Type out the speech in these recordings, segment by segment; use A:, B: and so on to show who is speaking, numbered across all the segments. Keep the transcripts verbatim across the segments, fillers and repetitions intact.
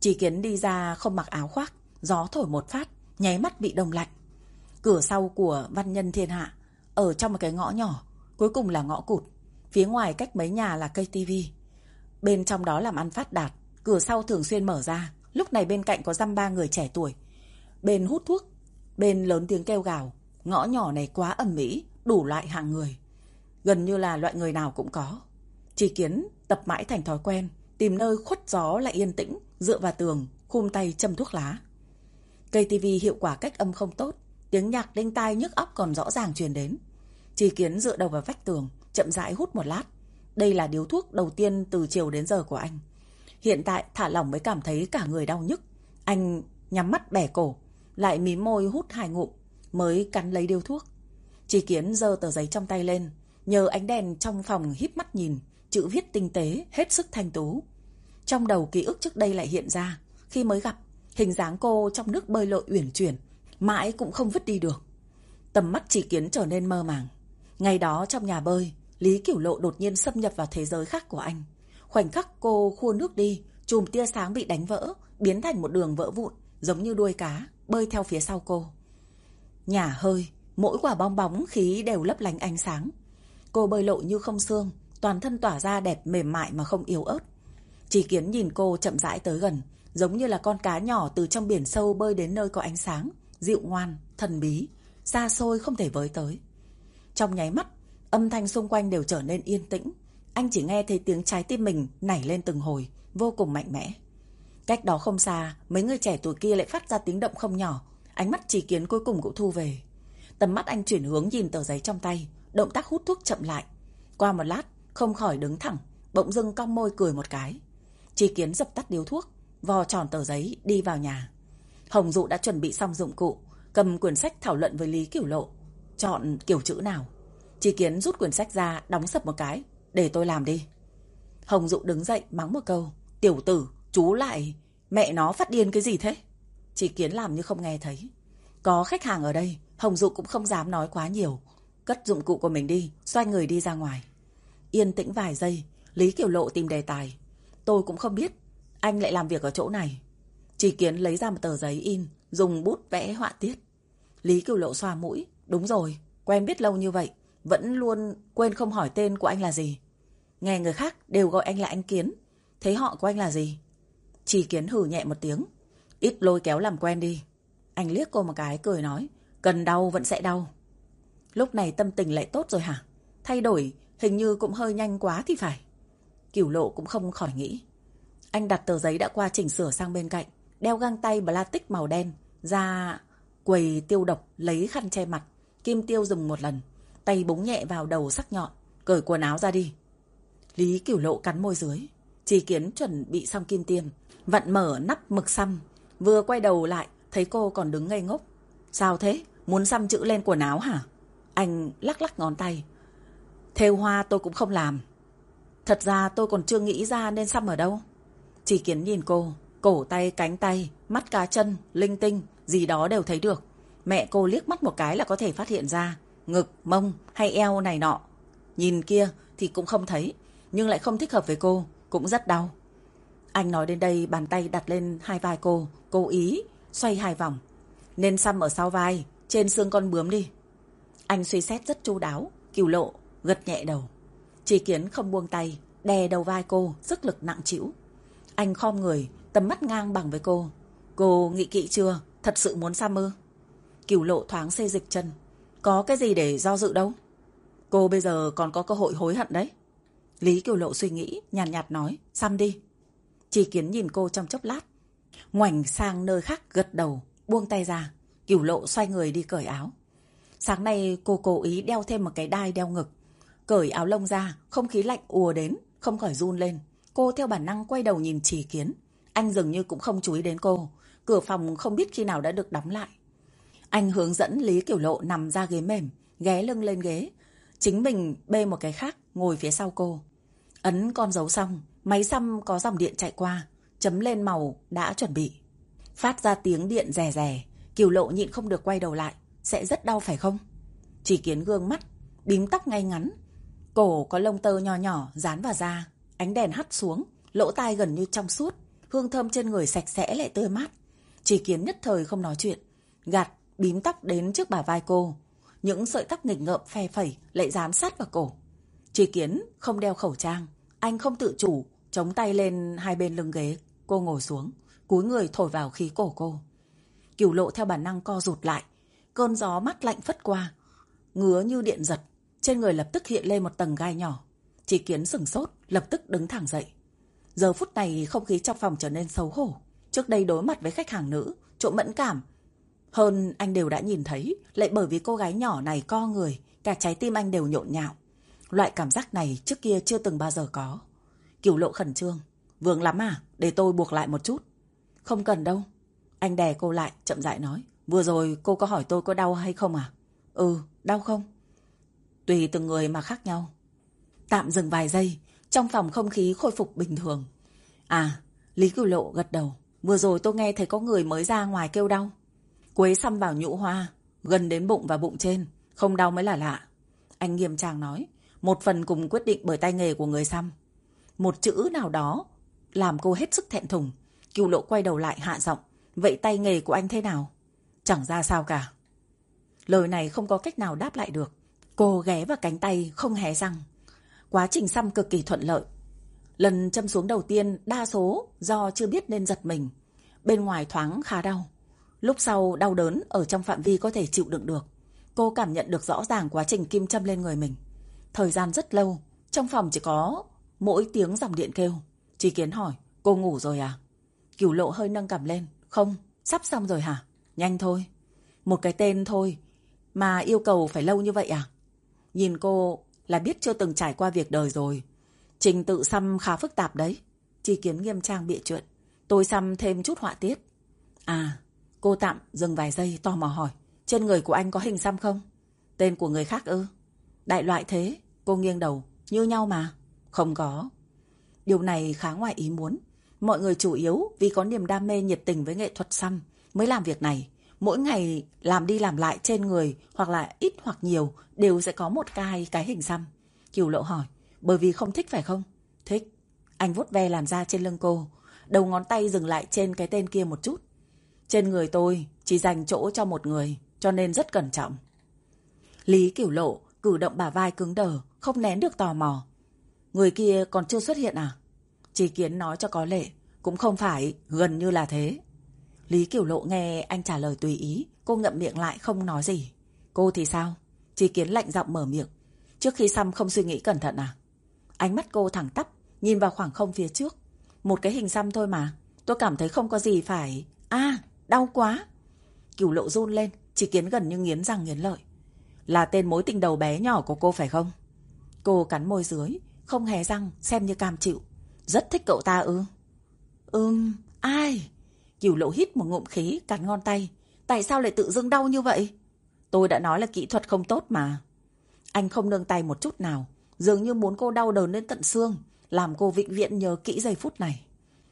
A: Chỉ Kiến đi ra không mặc áo khoác, gió thổi một phát, nháy mắt bị đông lạnh. Cửa sau của Văn Nhân Thiên Hạ, ở trong một cái ngõ nhỏ, cuối cùng là ngõ cụt. Phía ngoài cách mấy nhà là cây tivi. Bên trong đó làm ăn phát đạt, cửa sau thường xuyên mở ra. Lúc này bên cạnh có dăm ba người trẻ tuổi. Bên hút thuốc, bên lớn tiếng kêu gào. Ngõ nhỏ này quá ầm ĩ, đủ loại hạng người. Gần như là loại người nào cũng có. Chỉ Kiến tập mãi thành thói quen, tìm nơi khuất gió lại yên tĩnh, dựa vào tường, khum tay châm thuốc lá. Cây tivi hiệu quả cách âm không tốt, tiếng nhạc đinh tai nhức óc còn rõ ràng truyền đến. Chỉ Kiến dựa đầu vào vách tường, chậm rãi hút một lát. Đây là điếu thuốc đầu tiên từ chiều đến giờ của anh. Hiện tại thả lỏng mới cảm thấy cả người đau nhức. Anh nhắm mắt bẻ cổ, lại mím môi hút hai ngụm, mới cắn lấy điếu thuốc. Chỉ Kiến giơ tờ giấy trong tay lên, nhờ ánh đèn trong phòng híp mắt nhìn, chữ viết tinh tế, hết sức thanh tú. Trong đầu ký ức trước đây lại hiện ra, khi mới gặp, hình dáng cô trong nước bơi lội uyển chuyển, mãi cũng không vứt đi được. Tầm mắt Chỉ Kiến trở nên mơ màng. Ngày đó trong nhà bơi, Lý Cửu Lộ đột nhiên xâm nhập vào thế giới khác của anh. Khoảnh khắc cô khua nước đi, chùm tia sáng bị đánh vỡ, biến thành một đường vỡ vụn, giống như đuôi cá, bơi theo phía sau cô. Nhả hơi, mỗi quả bong bóng khí đều lấp lánh ánh sáng. Cô bơi lội như không xương, toàn thân tỏa ra đẹp mềm mại mà không yếu ớt. Chỉ Kiến nhìn cô chậm rãi tới gần, giống như là con cá nhỏ từ trong biển sâu bơi đến nơi có ánh sáng, dịu ngoan, thần bí, xa xôi không thể với tới. Trong nháy mắt, âm thanh xung quanh đều trở nên yên tĩnh. Anh chỉ nghe thấy tiếng trái tim mình nảy lên từng hồi, vô cùng mạnh mẽ. Cách đó không xa, mấy người trẻ tuổi kia lại phát ra tiếng động không nhỏ. Ánh mắt Chỉ Kiến cuối cùng cũng thu về. Tầm mắt anh chuyển hướng nhìn tờ giấy trong tay, động tác hút thuốc chậm lại. Qua một lát, không khỏi đứng thẳng, bỗng dưng cong môi cười một cái. Chỉ Kiến dập tắt điếu thuốc, vò tròn tờ giấy đi vào nhà. Hồng Dụ đã chuẩn bị xong dụng cụ, cầm quyển sách thảo luận với Lý Cửu Lộ. Chọn kiểu chữ nào? Chỉ Kiến rút quyển sách ra, đóng sập một cái. Để tôi làm đi. Hồng Dụ đứng dậy mắng một câu. Tiểu tử, chú lại... Mẹ nó phát điên cái gì thế? Chỉ Kiến làm như không nghe thấy. Có khách hàng ở đây, Hồng Dụ cũng không dám nói quá nhiều. Cất dụng cụ của mình đi, xoay người đi ra ngoài. Yên tĩnh vài giây, Lý Cửu Lộ tìm đề tài. Tôi cũng không biết anh lại làm việc ở chỗ này. Chỉ Kiến lấy ra một tờ giấy in, dùng bút vẽ họa tiết. Lý Cửu Lộ xoa mũi. Đúng rồi, quen biết lâu như vậy, vẫn luôn quên không hỏi tên của anh là gì. Nghe người khác đều gọi anh là anh Kiến. Thế họ của anh là gì? Chỉ Kiến hừ nhẹ một tiếng. Ít lôi kéo làm quen đi. Anh liếc cô một cái cười nói. Cần đau vẫn sẽ đau. Lúc này tâm tình lại tốt rồi hả? Thay đổi hình như cũng hơi nhanh quá thì phải. Cửu Lộ cũng không khỏi nghĩ. Anh đặt tờ giấy đã qua chỉnh sửa sang bên cạnh, đeo găng tay plastic màu đen ra quầy tiêu độc, lấy khăn che mặt. Kim tiêu dùng một lần, tay búng nhẹ vào đầu sắc nhọn. Cởi quần áo ra đi. Lý Cửu Lộ cắn môi dưới. Chỉ Kiến chuẩn bị xong kim tiêm, vặn mở nắp mực xăm, vừa quay đầu lại thấy cô còn đứng ngây ngốc. Sao thế? Muốn xăm chữ lên quần áo hả? Anh lắc lắc ngón tay. Thêu hoa tôi cũng không làm. Thật ra tôi còn chưa nghĩ ra nên xăm ở đâu. Chỉ Kiến nhìn cô, cổ tay, cánh tay, mắt cá chân, linh tinh, gì đó đều thấy được. Mẹ cô liếc mắt một cái là có thể phát hiện ra. Ngực, mông hay eo này nọ. Nhìn kia thì cũng không thấy, nhưng lại không thích hợp với cô, cũng rất đau. Anh nói đến đây, bàn tay đặt lên hai vai cô, cố ý xoay hai vòng. Nên xăm ở sau vai, trên xương con bướm đi. Anh suy xét rất chu đáo. Cửu Lộ gật nhẹ đầu. Chỉ Kiến không buông tay, đè đầu vai cô, sức lực nặng trĩu. Anh khom người, tầm mắt ngang bằng với cô. Cô nghĩ kỹ chưa? Thật sự muốn xăm ư? Cửu Lộ thoáng xê dịch chân. Có cái gì để do dự đâu. Cô bây giờ còn có cơ hội hối hận đấy. Lý Cửu Lộ suy nghĩ, nhàn nhạt, nhạt nói. Xăm đi. Chỉ Kiến nhìn cô trong chốc lát, ngoảnh sang nơi khác gật đầu, buông tay ra. Cửu Lộ xoay người đi cởi áo. Sáng nay cô cố ý đeo thêm một cái đai đeo ngực. Cởi áo lông ra, không khí lạnh ùa đến, không khỏi run lên. Cô theo bản năng quay đầu nhìn Chỉ Kiến. Anh dường như cũng không chú ý đến cô. Cửa phòng không biết khi nào đã được đóng lại. Anh hướng dẫn Lý Cửu Lộ nằm ra ghế mềm, ghé lưng lên ghế. Chính mình bê một cái khác, ngồi phía sau cô. Ấn con dấu xong, máy xăm có dòng điện chạy qua, chấm lên màu đã chuẩn bị. Phát ra tiếng điện rè rè. Cửu Lộ nhịn không được quay đầu lại. Sẽ rất đau phải không? Chỉ Kiến gương mắt, bím tóc ngay ngắn, cổ có lông tơ nhỏ nhỏ dán vào da. Ánh đèn hắt xuống, lỗ tai gần như trong suốt, hương thơm trên người sạch sẽ lại tươi mát. Chỉ Kiến nhất thời không nói chuyện, gạt bím tóc đến trước bả vai cô. Những sợi tóc nghịch ngợm phe phẩy lại dán sát vào cổ. Chỉ Kiến không đeo khẩu trang, anh không tự chủ chống tay lên hai bên lưng ghế. Cô ngồi xuống, cúi người thổi vào khí cổ cô. Cửu Lộ theo bản năng co rụt lại. Cơn gió mát lạnh phất qua, ngứa như điện giật. Trên người lập tức hiện lên một tầng gai nhỏ. Chỉ Kiến sửng sốt, lập tức đứng thẳng dậy. Giờ phút này không khí trong phòng trở nên xấu hổ. Trước đây đối mặt với khách hàng nữ, chỗ mẫn cảm hơn anh đều đã nhìn thấy. Lại bởi vì cô gái nhỏ này co người, cả trái tim anh đều nhộn nhạo. Loại cảm giác này trước kia chưa từng bao giờ có. Cửu Lộ khẩn trương. Vướng lắm à? Để tôi buộc lại một chút. Không cần đâu. Anh đè cô lại, chậm rãi nói. Vừa rồi cô có hỏi tôi có đau hay không à? Ừ, đau không? Tùy từng người mà khác nhau. Tạm dừng vài giây, trong phòng không khí khôi phục bình thường. À, Lý Cửu Lộ gật đầu. Vừa rồi tôi nghe thấy có người mới ra ngoài kêu đau. Quế xăm vào nhũ hoa, gần đến bụng và bụng trên. Không đau mới là lạ. Anh nghiêm trang nói. Một phần cùng quyết định bởi tay nghề của người xăm. Một chữ nào đó làm cô hết sức thẹn thùng. Cửu Lộ quay đầu lại hạ giọng. Vậy tay nghề của anh thế nào? Chẳng ra sao cả. Lời này không có cách nào đáp lại được. Cô ghé vào cánh tay không hé răng. Quá trình xăm cực kỳ thuận lợi. Lần châm xuống đầu tiên đa số do chưa biết nên giật mình. Bên ngoài thoáng khá đau. Lúc sau đau đớn ở trong phạm vi có thể chịu đựng được. Cô cảm nhận được rõ ràng quá trình kim châm lên người mình. Thời gian rất lâu, trong phòng chỉ có mỗi tiếng dòng điện kêu. Chí Kiến hỏi, cô ngủ rồi à? Cửu Lộ hơi nâng cằm lên. Không, sắp xong rồi hả? Nhanh thôi. Một cái tên thôi mà yêu cầu phải lâu như vậy à? Nhìn cô là biết chưa từng trải qua việc đời rồi. Trình tự xăm khá phức tạp đấy. Chí Kiến nghiêm trang bịa chuyện. Tôi xăm thêm chút họa tiết. À, cô tạm dừng vài giây tò mò hỏi. Trên người của anh có hình xăm không? Tên của người khác ư? Đại loại thế. Cô nghiêng đầu. Như nhau mà. Không có. Điều này khá ngoài ý muốn. Mọi người chủ yếu vì có niềm đam mê nhiệt tình với nghệ thuật xăm mới làm việc này. Mỗi ngày làm đi làm lại trên người hoặc là ít hoặc nhiều đều sẽ có một cái cái hình xăm. Cửu Lộ hỏi, bởi vì không thích phải không? Thích. Anh vuốt ve làn da trên lưng cô, đầu ngón tay dừng lại trên cái tên kia một chút. Trên người tôi chỉ dành chỗ cho một người, cho nên rất cẩn trọng. Lý Cửu Lộ cử động bả vai cứng đờ, không nén được tò mò. Người kia còn chưa xuất hiện à? Chí Kiến nói cho có lệ, cũng không phải, gần như là thế. Lý Cửu Lộ nghe anh trả lời tùy ý, cô ngậm miệng lại không nói gì. Cô thì sao? Chí Kiến lạnh giọng mở miệng. Trước khi xăm không suy nghĩ cẩn thận à? Ánh mắt cô thẳng tắp, nhìn vào khoảng không phía trước. Một cái hình xăm thôi mà, tôi cảm thấy không có gì phải... À, đau quá. Cửu Lộ run lên, Chí Kiến gần như nghiến răng nghiến lợi. Là tên mối tình đầu bé nhỏ của cô phải không? Cô cắn môi dưới, không hé răng, xem như cam chịu. Rất thích cậu ta ư? Ừm, ai? Cửu Lộ hít một ngụm khí, cắn ngón tay. Tại sao lại tự dưng đau như vậy? Tôi đã nói là kỹ thuật không tốt mà. Anh không nương tay một chút nào, dường như muốn cô đau đớn đến tận xương, làm cô vĩnh viễn nhớ kỹ giây phút này.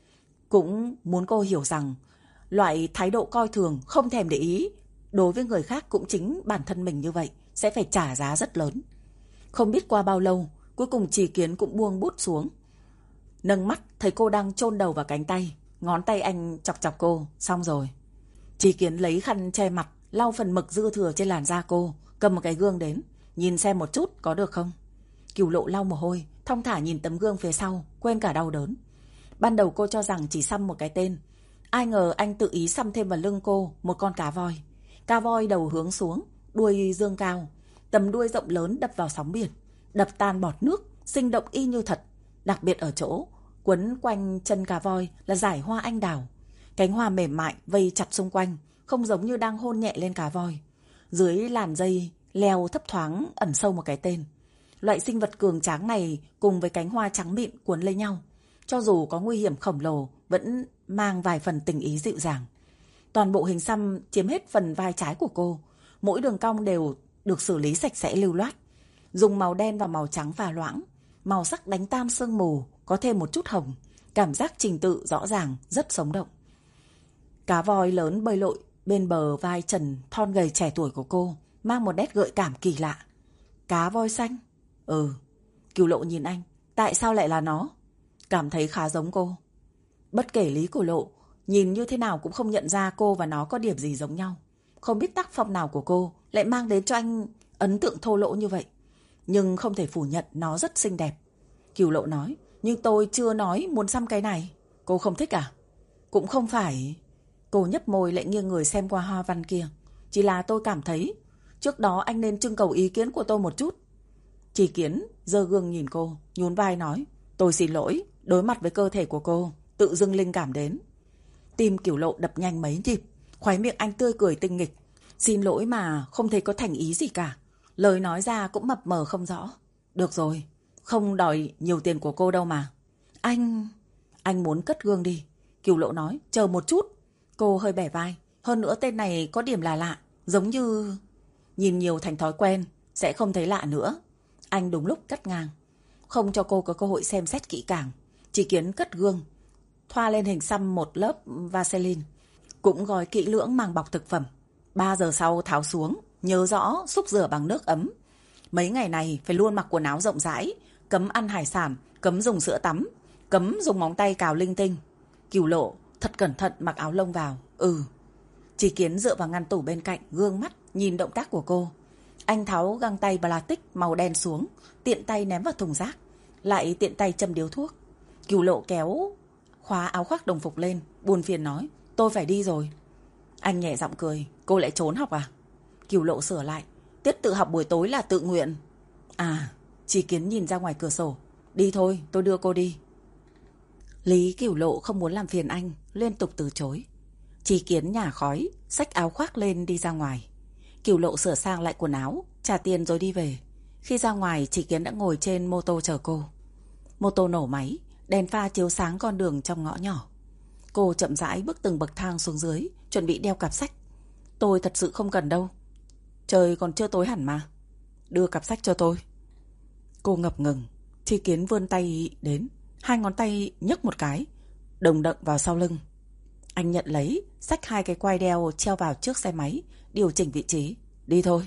A: Cũng muốn cô hiểu rằng, loại thái độ coi thường, không thèm để ý, đối với người khác cũng chính bản thân mình như vậy, sẽ phải trả giá rất lớn. Không biết qua bao lâu, cuối cùng Chí Kiến cũng buông bút xuống. Nâng mắt thấy cô đang chôn đầu vào cánh tay, ngón tay anh chọc chọc cô. Xong rồi. Chí Kiến lấy khăn che mặt, lau phần mực dư thừa trên làn da cô, cầm một cái gương đến. Nhìn xem một chút có được không? Cửu Lộ lau mồ hôi, thong thả nhìn tấm gương phía sau, quên cả đau đớn. Ban đầu cô cho rằng chỉ xăm một cái tên, ai ngờ anh tự ý xăm thêm vào lưng cô một con cá voi. Cá voi đầu hướng xuống, đuôi dương cao, tầm đuôi rộng lớn đập vào sóng biển, đập tan bọt nước, sinh động y như thật. Đặc biệt ở chỗ quấn quanh chân cá voi là dải hoa anh đào, cánh hoa mềm mại vây chặt xung quanh, không giống như đang hôn nhẹ lên cá voi. Dưới làn dây leo thấp thoáng ẩn sâu một cái tên. Loại sinh vật cường tráng này cùng với cánh hoa trắng mịn cuốn lấy nhau, cho dù có nguy hiểm khổng lồ vẫn mang vài phần tình ý dịu dàng. Toàn bộ hình xăm chiếm hết phần vai trái của cô, mỗi đường cong đều được xử lý sạch sẽ lưu loát, dùng màu đen và màu trắng pha loãng, màu sắc đánh tan sương mù, có thêm một chút hồng, cảm giác trình tự rõ ràng, rất sống động. Cá voi lớn bơi lội bên bờ vai trần thon gầy trẻ tuổi của cô, mang một nét gợi cảm kỳ lạ. Cá voi xanh? Ừ. Cửu Lộ nhìn anh, tại sao lại là nó? Cảm thấy khá giống cô. Bất kể Lý Cửu Lộ nhìn như thế nào cũng không nhận ra cô và nó có điểm gì giống nhau. Không biết tác phong nào của cô lại mang đến cho anh ấn tượng thô lỗ như vậy. Nhưng không thể phủ nhận nó rất xinh đẹp. Cửu Lộ nói, nhưng tôi chưa nói muốn xăm cái này. Cô không thích à? Cũng không phải. Cô nhấp môi lại nghiêng người xem qua hoa văn kia. Chỉ là tôi cảm thấy trước đó anh nên trưng cầu ý kiến của tôi một chút. Chỉ Kiến giơ gương nhìn cô, nhún vai nói, tôi xin lỗi. Đối mặt với cơ thể của cô, tự dưng linh cảm đến. Tim Cửu Lộ đập nhanh mấy nhịp, khóe miệng anh tươi cười tinh nghịch. Xin lỗi mà không thấy có thành ý gì cả. Lời nói ra cũng mập mờ không rõ. Được rồi, không đòi nhiều tiền của cô đâu mà. Anh... Anh muốn cất gương đi. Cửu Lộ nói, chờ một chút. Cô hơi bẻ vai. Hơn nữa tên này có điểm là lạ. Giống như... Nhìn nhiều thành thói quen, sẽ không thấy lạ nữa. Anh đúng lúc cắt ngang. Không cho cô có cơ hội xem xét kỹ càng. Chỉ Kiến cất gương, thoa lên hình xăm một lớp Vaseline. Cũng gói kỹ lưỡng mang bọc thực phẩm. Ba giờ sau tháo xuống, nhớ rõ xúc rửa bằng nước ấm. Mấy ngày này phải luôn mặc quần áo rộng rãi, cấm ăn hải sản, cấm dùng sữa tắm, cấm dùng móng tay cào linh tinh. Cửu Lộ thật cẩn thận mặc áo lông vào. Ừ. Chỉ Kiến dựa vào ngăn tủ bên cạnh, gương mắt nhìn động tác của cô. Anh tháo găng tay plastic màu đen xuống, tiện tay ném vào thùng rác, lại tiện tay châm điếu thuốc. Cửu Lộ kéo khóa áo khoác đồng phục lên, buồn phiền nói, tôi phải đi rồi. Anh nhẹ giọng cười, cô lại trốn học à? Cửu Lộ sửa lại, tiết tự học buổi tối là tự nguyện. À, Chỉ Kiến nhìn ra ngoài cửa sổ, đi thôi, tôi đưa cô đi. Lý Cửu Lộ không muốn làm phiền anh, liên tục từ chối. Chỉ Kiến nhả khói, xách áo khoác lên đi ra ngoài. Cửu Lộ sửa sang lại quần áo, trả tiền rồi đi về. Khi ra ngoài, Chỉ Kiến đã ngồi trên mô tô chờ cô. Mô tô nổ máy, đèn pha chiếu sáng con đường trong ngõ nhỏ. Cô chậm rãi bước từng bậc thang xuống dưới, chuẩn bị đeo cặp sách. Tôi thật sự không cần đâu. Trời còn chưa tối hẳn mà. Đưa cặp sách cho tôi. Cô ngập ngừng. Chỉ Kiến vươn tay đến, hai ngón tay nhấc một cái, đồng đậm vào sau lưng. Anh nhận lấy, xách hai cái quai đeo treo vào trước xe máy, điều chỉnh vị trí. Đi thôi.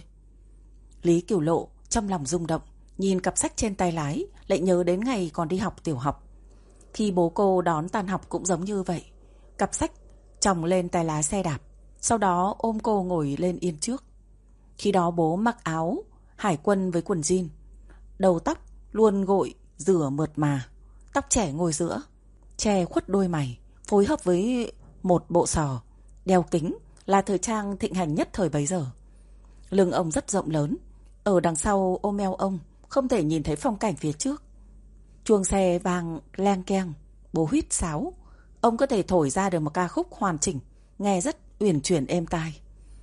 A: Lý Cửu Lộ trong lòng rung động, nhìn cặp sách trên tay lái, lại nhớ đến ngày còn đi học tiểu học. Khi bố cô đón tan học cũng giống như vậy. Cặp sách chồng lên tay lái xe đạp, sau đó ôm cô ngồi lên yên trước. Khi đó bố mặc áo hải quân với quần jean, đầu tóc luôn gội rửa mượt mà, tóc trẻ ngồi giữa, che khuất đôi mày, phối hợp với một bộ sò, đeo kính là thời trang thịnh hành nhất thời bấy giờ. Lưng ông rất rộng lớn, ở đằng sau ôm eo ông không thể nhìn thấy phong cảnh phía trước. Chuông xe vang leng keng, bố huýt sáo, ông có thể thổi ra được một ca khúc hoàn chỉnh, nghe rất uyển chuyển êm tai.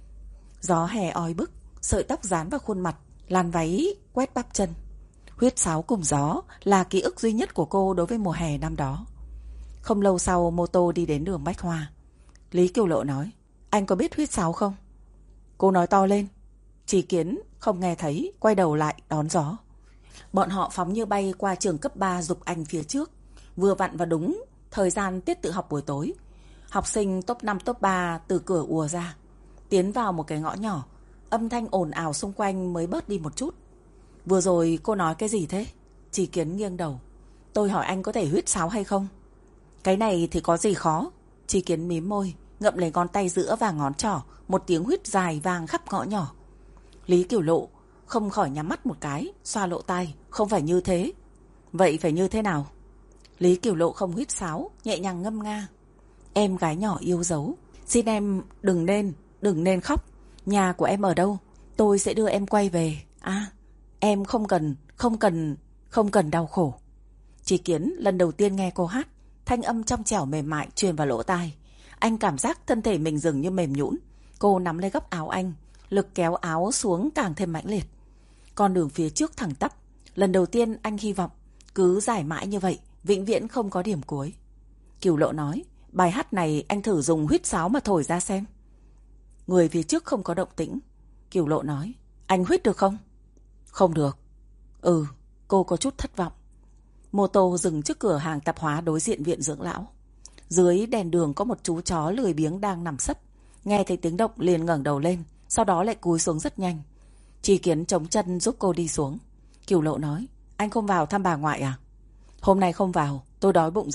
A: Gió hè oi bức, sợi tóc dán vào khuôn mặt, làn váy quét bắp chân. Huýt sáo cùng gió là ký ức duy nhất của cô đối với mùa hè năm đó. Không lâu sau, mô tô đi đến đường Bách Hoa. Lý Cửu Lộ nói, anh có biết huýt sáo không? Cô nói to lên. Chỉ Kiến không nghe thấy, quay đầu lại đón gió. Bọn họ phóng như bay qua trường cấp ba Dục Anh phía trước, vừa vặn vào đúng thời gian tiết tự học buổi tối. Học sinh top năm top ba từ cửa ùa ra, tiến vào một cái ngõ nhỏ. Âm thanh ồn ào xung quanh mới bớt đi một chút. Vừa rồi cô nói cái gì thế? Chỉ Kiến nghiêng đầu. Tôi hỏi anh có thể huýt sáo hay không? Cái này thì có gì khó? Chỉ Kiến mím môi, ngậm lấy ngón tay giữa và ngón trỏ, một tiếng huýt dài vang khắp ngõ nhỏ. Lý Cửu Lộ không khỏi nhắm mắt một cái, xoa lỗ tai. Không phải như thế. Vậy phải như thế nào? Lý Cửu Lộ không huýt sáo, nhẹ nhàng ngâm nga. Em gái nhỏ yêu dấu, xin em đừng nên, đừng nên khóc. Nhà của em ở đâu? Tôi sẽ đưa em quay về. À, em không cần, không cần, không cần đau khổ. Chỉ Kiến lần đầu tiên nghe cô hát, thanh âm trong trẻo mềm mại truyền vào lỗ tai. Anh cảm giác thân thể mình dường như mềm nhũn. Cô nắm lấy góc áo anh, lực kéo áo xuống càng thêm mãnh liệt. Con đường phía trước thẳng tắp. Lần đầu tiên anh hy vọng cứ dài mãi như vậy, vĩnh viễn không có điểm cuối. Cửu Lộ nói, bài hát này anh thử dùng huýt sáo mà thổi ra xem. Người phía trước không có động tĩnh. Cửu Lộ nói, anh huýt được không? Không được. Ừ, cô có chút thất vọng. Mô tô dừng trước cửa hàng tạp hóa đối diện viện dưỡng lão. Dưới đèn đường có một chú chó lười biếng đang nằm sấp. Nghe thấy tiếng động liền ngẩng đầu lên, sau đó lại cúi xuống rất nhanh. Chỉ Kiến chống chân giúp cô đi xuống. Cửu Lộ nói, anh không vào thăm bà ngoại à? Hôm nay không vào, tôi đói bụng rồi,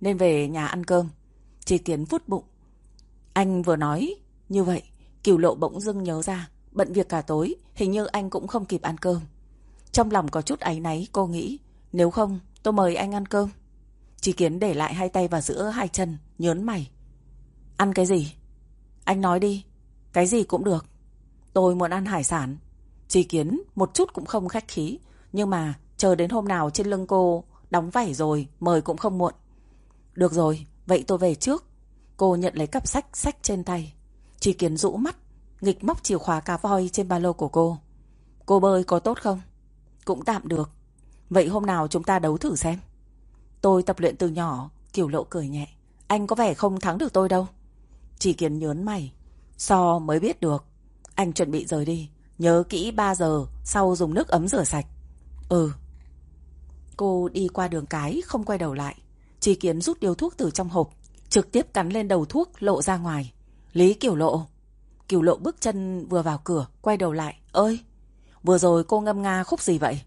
A: nên về nhà ăn cơm. Tri Kiến vuốt bụng. Anh vừa nói như vậy, Cửu Lộ bỗng dưng nhớ ra, bận việc cả tối, hình như anh cũng không kịp ăn cơm. Trong lòng có chút áy náy, cô nghĩ, nếu không, tôi mời anh ăn cơm. Tri Kiến để lại hai tay vào giữa hai chân, nhớn mày. Ăn cái gì? Anh nói đi, cái gì cũng được. Tôi muốn ăn hải sản. Tri Kiến một chút cũng không khách khí, nhưng mà chờ đến hôm nào trên lưng cô đóng vảy rồi, mời cũng không muộn. Được rồi, vậy tôi về trước. Cô nhận lấy cặp sách, sách trên tay. Tri Kiến rũ mắt, nghịch móc chìa khóa cá voi trên ba lô của cô. Cô bơi có tốt không? Cũng tạm được. Vậy hôm nào chúng ta đấu thử xem. Tôi tập luyện từ nhỏ. Cửu Lộ cười nhẹ. Anh có vẻ không thắng được tôi đâu. Tri Kiến nhớn mày. So mới biết được. Anh chuẩn bị rời đi. Nhớ kỹ ba giờ sau dùng nước ấm rửa sạch. Ừ. Cô đi qua đường cái, không quay đầu lại. Tri Kiến rút điếu thuốc từ trong hộp, trực tiếp cắn lên đầu thuốc, lộ ra ngoài. Lý Cửu Lộ. Cửu Lộ bước chân vừa vào cửa, quay đầu lại. Ơi, vừa rồi cô ngâm nga khúc gì vậy?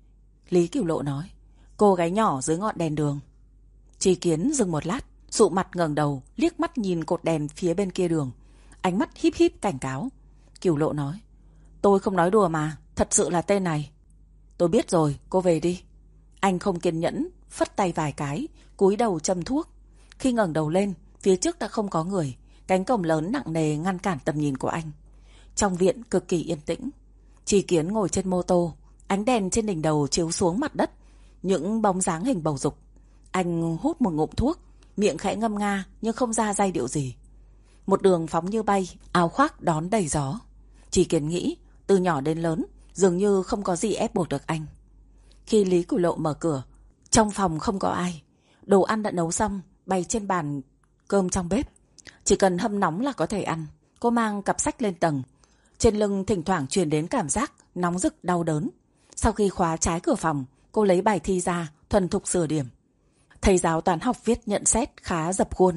A: Lý Cửu Lộ nói. Cô gái nhỏ dưới ngọn đèn đường. Tri Kiến dừng một lát, sụ mặt ngẩng đầu, liếc mắt nhìn cột đèn phía bên kia đường. Ánh mắt híp híp cảnh cáo. Cửu Lộ nói. Tôi không nói đùa mà, thật sự là tên này. Tôi biết rồi, cô về đi. Anh không kiên nhẫn, phất tay vài cái, cúi đầu châm thuốc. Khi ngẩng đầu lên, phía trước đã không có người. Cánh cổng lớn nặng nề ngăn cản tầm nhìn của anh. Trong viện cực kỳ yên tĩnh. Tri Kiến ngồi trên mô tô, ánh đèn trên đỉnh đầu chiếu xuống mặt đất, những bóng dáng hình bầu dục. Anh hút một ngụm thuốc, miệng khẽ ngâm nga nhưng không ra giai điệu gì. Một đường phóng như bay, áo khoác đón đầy gió. Tri Kiến nghĩ, từ nhỏ đến lớn, dường như không có gì ép buộc được anh. Khi Lý Cửu Lộ mở cửa, trong phòng không có ai. Đồ ăn đã nấu xong, bày trên bàn cơm trong bếp. Chỉ cần hâm nóng là có thể ăn. Cô mang cặp sách lên tầng. Trên lưng thỉnh thoảng truyền đến cảm giác nóng rực đau đớn. Sau khi khóa trái cửa phòng, cô lấy bài thi ra, thuần thục sửa điểm. Thầy giáo toán học viết nhận xét khá dập khuôn.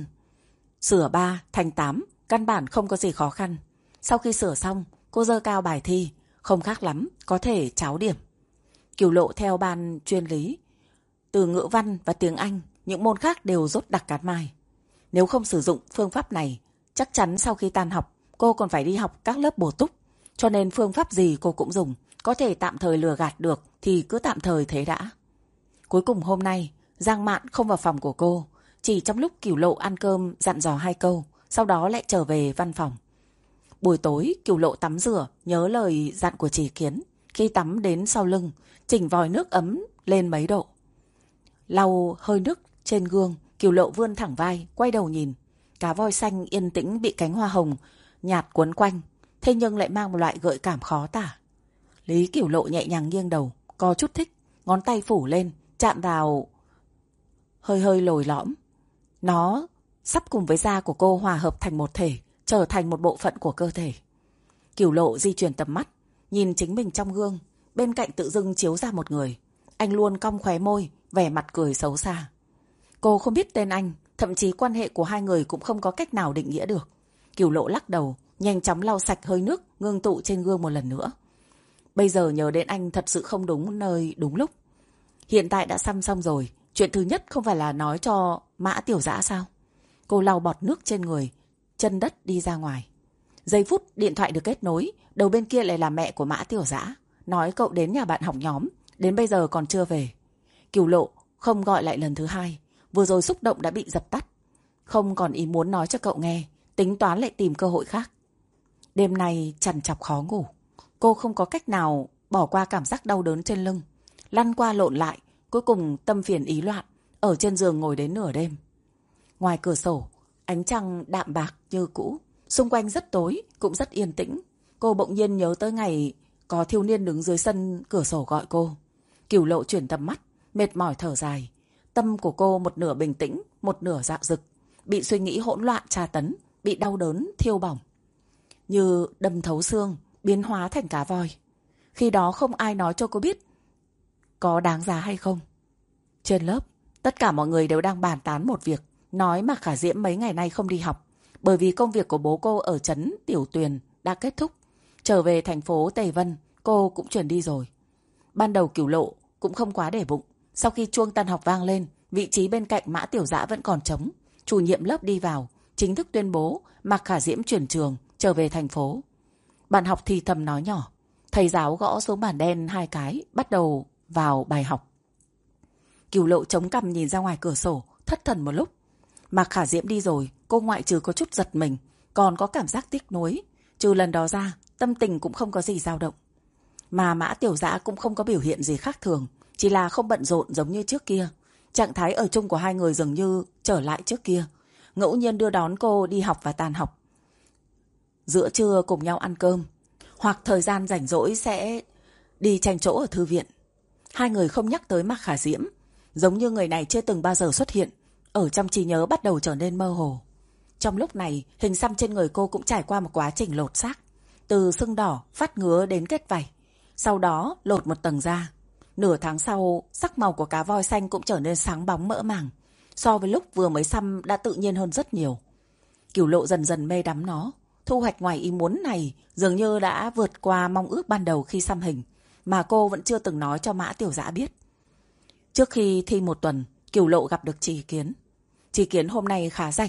A: Sửa ba thành tám, căn bản không có gì khó khăn. Sau khi sửa xong, cô giơ cao bài thi. Không khác lắm, có thể tráo điểm. Cửu Lộ theo ban chuyên lý. Từ ngữ văn và tiếng Anh, những môn khác đều rốt đặc cát mai. Nếu không sử dụng phương pháp này, chắc chắn sau khi tan học, cô còn phải đi học các lớp bổ túc. Cho nên phương pháp gì cô cũng dùng. Có thể tạm thời lừa gạt được thì cứ tạm thời thế đã. Cuối cùng hôm nay, Giang Mạn không vào phòng của cô. Chỉ trong lúc Cửu Lộ ăn cơm dặn dò hai câu, sau đó lại trở về văn phòng. Buổi tối, Cửu Lộ tắm rửa, nhớ lời dặn của Tri Kiến. Khi tắm đến sau lưng, chỉnh vòi nước ấm lên mấy độ. Lau hơi nước trên gương, Cửu Lộ vươn thẳng vai, quay đầu nhìn. Cá voi xanh yên tĩnh bị cánh hoa hồng nhạt quấn quanh, thế nhưng lại mang một loại gợi cảm khó tả. Lý Cửu Lộ nhẹ nhàng nghiêng đầu, có chút thích, ngón tay phủ lên, chạm vào hơi hơi lồi lõm. Nó sắp cùng với da của cô hòa hợp thành một thể, trở thành một bộ phận của cơ thể. Cửu Lộ di chuyển tầm mắt, nhìn chính mình trong gương, bên cạnh tự dưng chiếu ra một người. Anh luôn cong khóe môi, vẻ mặt cười xấu xa. Cô không biết tên anh, thậm chí quan hệ của hai người cũng không có cách nào định nghĩa được. Cửu Lộ lắc đầu, nhanh chóng lau sạch hơi nước ngưng tụ trên gương một lần nữa. Bây giờ nhớ đến anh thật sự không đúng nơi đúng lúc. Hiện tại đã xăm xong rồi, chuyện thứ nhất không phải là nói cho Mã Tiểu Dã sao? Cô lau bọt nước trên người, chân đất đi ra ngoài. Giây phút điện thoại được kết nối, đầu bên kia lại là mẹ của Mã Tiểu Dã, nói cậu đến nhà bạn học nhóm, đến bây giờ còn chưa về. Cửu Lộ không gọi lại lần thứ hai, vừa rồi xúc động đã bị dập tắt. Không còn ý muốn nói cho cậu nghe, tính toán lại tìm cơ hội khác. Đêm nay trằn trọc khó ngủ. Cô không có cách nào bỏ qua cảm giác đau đớn trên lưng. Lăn qua lộn lại, cuối cùng tâm phiền ý loạn, ở trên giường ngồi đến nửa đêm. Ngoài cửa sổ, ánh trăng đạm bạc như cũ. Xung quanh rất tối, cũng rất yên tĩnh. Cô bỗng nhiên nhớ tới ngày có thiếu niên đứng dưới sân cửa sổ gọi cô. Cửu Lộ chuyển tầm mắt, mệt mỏi thở dài. Tâm của cô một nửa bình tĩnh, một nửa dạo dực. Bị suy nghĩ hỗn loạn tra tấn, bị đau đớn, thiêu bỏng. Như đâm thấu xương, biến hóa thành cá voi. Khi đó không ai nói cho cô biết có đáng giá hay không. Trên lớp, tất cả mọi người đều đang bàn tán một việc. Nói mà Khả Diễm mấy ngày nay không đi học, bởi vì công việc của bố cô ở trấn Tiểu Tuyền đã kết thúc. Trở về thành phố Tề Vân, cô cũng chuyển đi rồi. Ban đầu Cửu Lộ cũng không quá để bụng. Sau khi chuông tan học vang lên, vị trí bên cạnh Mã Tiểu Dã vẫn còn trống. Chủ nhiệm lớp đi vào, chính thức tuyên bố Mạc Khả Diễm chuyển trường, trở về thành phố. Bạn học thì thầm nói nhỏ. Thầy giáo gõ xuống bàn đen hai cái, bắt đầu vào bài học. Cửu Lộ chống cằm nhìn ra ngoài cửa sổ, thất thần một lúc. Mạc Khả Diễm đi rồi, cô ngoại trừ có chút giật mình, còn có cảm giác tiếc nuối. Trừ lần đó ra, tâm tình cũng không có gì dao động. Mà Mã Tiểu Dã cũng không có biểu hiện gì khác thường, chỉ là không bận rộn giống như trước kia. Trạng thái ở chung của hai người dường như trở lại trước kia. Ngẫu nhiên đưa đón cô đi học và tan học. Giữa trưa cùng nhau ăn cơm, hoặc thời gian rảnh rỗi sẽ đi tranh chỗ ở thư viện. Hai người không nhắc tới Mạc Khả Diễm, giống như người này chưa từng bao giờ xuất hiện. Ở trong trí nhớ bắt đầu trở nên mơ hồ. Trong lúc này, hình xăm trên người cô cũng trải qua một quá trình lột xác. Từ sưng đỏ, phát ngứa đến kết vảy. Sau đó lột một tầng da. Nửa tháng sau, sắc màu của cá voi xanh cũng trở nên sáng bóng mỡ màng. So với lúc vừa mới xăm đã tự nhiên hơn rất nhiều. Cửu Lộ dần dần mê đắm nó. Thu hoạch ngoài ý muốn này dường như đã vượt qua mong ước ban đầu khi xăm hình, mà cô vẫn chưa từng nói cho Mã Tiểu Dã biết. Trước khi thi một tuần, Cửu Lộ gặp được Trì Kiến. Trì Kiến hôm nay khá rảnh.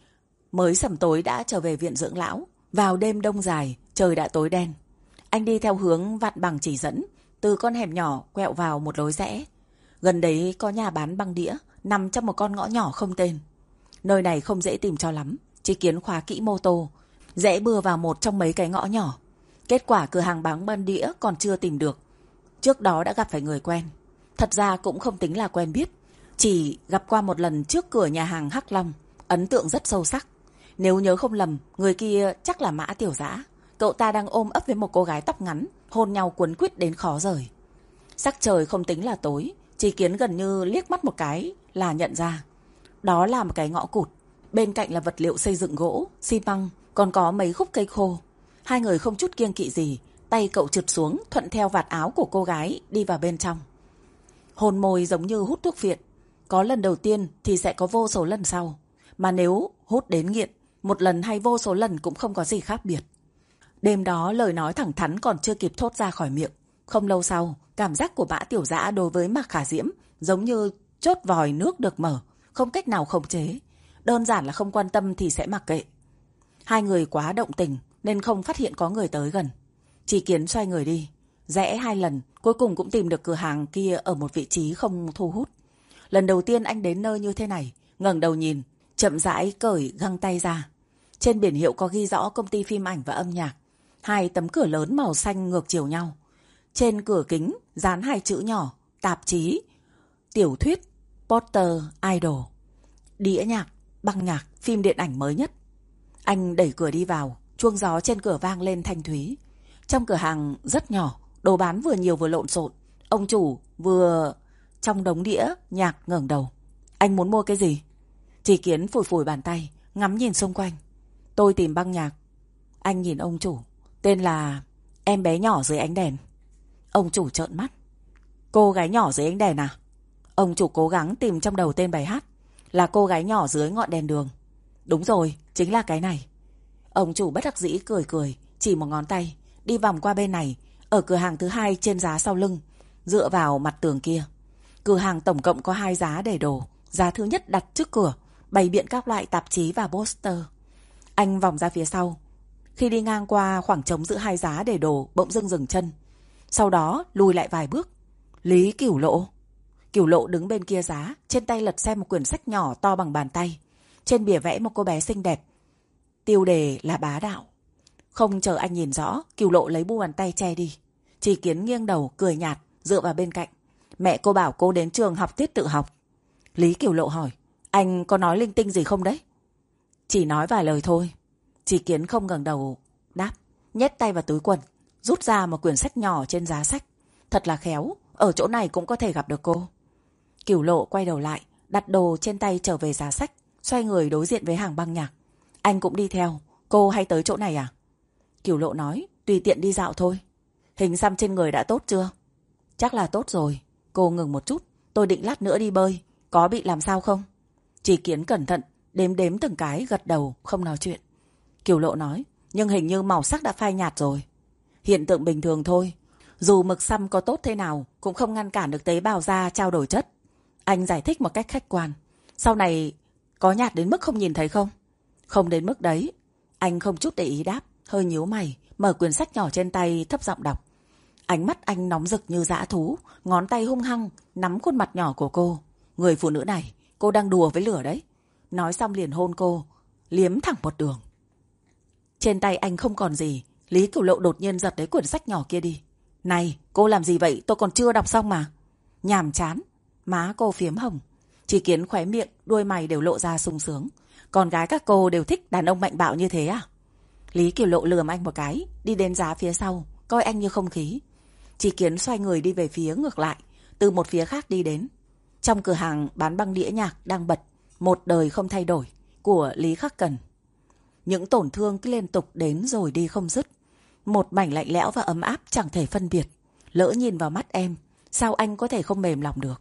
A: Mới sẩm tối đã trở về viện dưỡng lão. Vào đêm đông dài, trời đã tối đen. Anh đi theo hướng Vạn Bằng chỉ dẫn, từ con hẻm nhỏ quẹo vào một lối rẽ. Gần đấy có nhà bán băng đĩa, nằm trong một con ngõ nhỏ không tên. Nơi này không dễ tìm cho lắm. Trì Kiến khóa kỹ mô tô, rẽ bừa vào một trong mấy cái ngõ nhỏ. Kết quả cửa hàng bán băng đĩa còn chưa tìm được. Trước đó đã gặp phải người quen. Thật ra cũng không tính là quen biết, chỉ gặp qua một lần trước cửa nhà hàng Hắc Long. Ấn tượng rất sâu sắc. Nếu nhớ không lầm, người kia chắc là Mã Tiểu Dã. Cậu ta đang ôm ấp với một cô gái tóc ngắn, hôn nhau cuốn quýt đến khó rời. Sắc trời không tính là tối, Trì Kiến gần như liếc mắt một cái là nhận ra. Đó là một cái ngõ cụt. Bên cạnh là vật liệu xây dựng gỗ, xi măng, còn có mấy khúc cây khô. Hai người không chút kiêng kỵ gì, tay cậu trượt xuống, thuận theo vạt áo của cô gái đi vào bên trong. Hôn môi giống như hút thuốc phiện. Có lần đầu tiên thì sẽ có vô số lần sau. Mà nếu hút đến nghiện, một lần hay vô số lần cũng không có gì khác biệt. Đêm đó lời nói thẳng thắn còn chưa kịp thốt ra khỏi miệng. Không lâu sau, cảm giác của Mã Tiểu Dã đối với Mạc Khả Diễm giống như chốt vòi nước được mở, không cách nào khống chế. Đơn giản là không quan tâm thì sẽ mặc kệ. Hai người quá động tình nên không phát hiện có người tới gần. Trì Kiến xoay người đi, rẽ hai lần, cuối cùng cũng tìm được cửa hàng kia ở một vị trí không thu hút. Lần đầu tiên anh đến nơi như thế này, ngẩng đầu nhìn, chậm rãi cởi găng tay ra. Trên biển hiệu có ghi rõ công ty phim ảnh và âm nhạc. Hai tấm cửa lớn màu xanh ngược chiều nhau. Trên cửa kính dán hai chữ nhỏ: tạp chí, tiểu thuyết, poster, idol, đĩa nhạc, băng nhạc, phim điện ảnh mới nhất. Anh đẩy cửa đi vào, chuông gió trên cửa vang lên thanh thúy. Trong cửa hàng rất nhỏ, đồ bán vừa nhiều vừa lộn xộn. Ông chủ vừa trong đống đĩa nhạc ngẩng đầu. Anh muốn mua cái gì? Trì Kiến phủi phủi bàn tay, ngắm nhìn xung quanh. Tôi tìm băng nhạc. Anh nhìn ông chủ. Tên là Em bé nhỏ dưới ánh đèn. Ông chủ trợn mắt. Cô gái nhỏ dưới ánh đèn à? Ông chủ cố gắng tìm trong đầu tên bài hát. Là cô gái nhỏ dưới ngọn đèn đường. Đúng rồi, chính là cái này. Ông chủ bất đắc dĩ cười cười, chỉ một ngón tay, đi vòng qua bên này, ở cửa hàng thứ hai trên giá sau lưng, dựa vào mặt tường kia. Cửa hàng tổng cộng có hai giá để đồ. Giá thứ nhất đặt trước cửa, bày biện các loại tạp chí và poster. Anh vòng ra phía sau. Khi đi ngang qua khoảng trống giữa hai giá để đồ, bỗng dưng dừng chân. Sau đó lùi lại vài bước. Lý Cửu Lộ. Cửu Lộ đứng bên kia giá, trên tay lật xem một quyển sách nhỏ to bằng bàn tay. Trên bìa vẽ một cô bé xinh đẹp. Tiêu đề là bá đạo. Không chờ anh nhìn rõ, Cửu Lộ lấy bu bàn tay che đi. Trì Kiến nghiêng đầu, cười nhạt, dựa vào bên cạnh. Mẹ cô bảo cô đến trường học tiết tự học. Lý Cửu Lộ hỏi, anh có nói linh tinh gì không đấy? Chỉ nói vài lời thôi. Trì Kiến không ngẩng đầu đáp, nhét tay vào túi quần, rút ra một quyển sách nhỏ trên giá sách. Thật là khéo, ở chỗ này cũng có thể gặp được cô. Cửu Lộ quay đầu lại, đặt đồ trên tay trở về giá sách, xoay người đối diện với hàng băng nhạc. Anh cũng đi theo. Cô hay tới chỗ này à? Cửu Lộ nói, tùy tiện đi dạo thôi. Hình xăm trên người đã tốt chưa? Chắc là tốt rồi. Cô ngừng một chút. Tôi định lát nữa đi bơi. Có bị làm sao không? Trì Kiến cẩn thận, đếm đếm từng cái, gật đầu, không nói chuyện. Cửu Lộ nói, nhưng hình như màu sắc đã phai nhạt rồi. Hiện tượng bình thường thôi. Dù mực xăm có tốt thế nào, cũng không ngăn cản được tế bào da trao đổi chất. Anh giải thích một cách khách quan. Sau này có nhạt đến mức không nhìn thấy không? Không đến mức đấy. Anh không chút để ý đáp, hơi nhíu mày, mở quyển sách nhỏ trên tay thấp giọng đọc. Ánh mắt anh nóng rực như dã thú, ngón tay hung hăng nắm khuôn mặt nhỏ của cô. Người phụ nữ này, cô đang đùa với lửa đấy. Nói xong liền hôn cô, liếm thẳng một đường. Trên tay anh không còn gì, Lý Cửu Lộ đột nhiên giật lấy quyển sách nhỏ kia đi. Này, cô làm gì vậy? Tôi còn chưa đọc xong mà. Nhàm chán. Má cô phiếm hồng. Chỉ Kiến khóe miệng, đuôi mày đều lộ ra sung sướng. Con gái các cô đều thích đàn ông mạnh bạo như thế à? Lý Cửu Lộ lườm anh một cái, đi đến giá phía sau, coi anh như không khí. Chỉ Kiến xoay người đi về phía ngược lại, từ một phía khác đi đến. Trong cửa hàng bán băng đĩa nhạc đang bật Một đời không thay đổi của Lý Khắc Cần. Những tổn thương cứ liên tục đến rồi đi không dứt. Một mảnh lạnh lẽo và ấm áp chẳng thể phân biệt. Lỡ nhìn vào mắt em, sao anh có thể không mềm lòng được?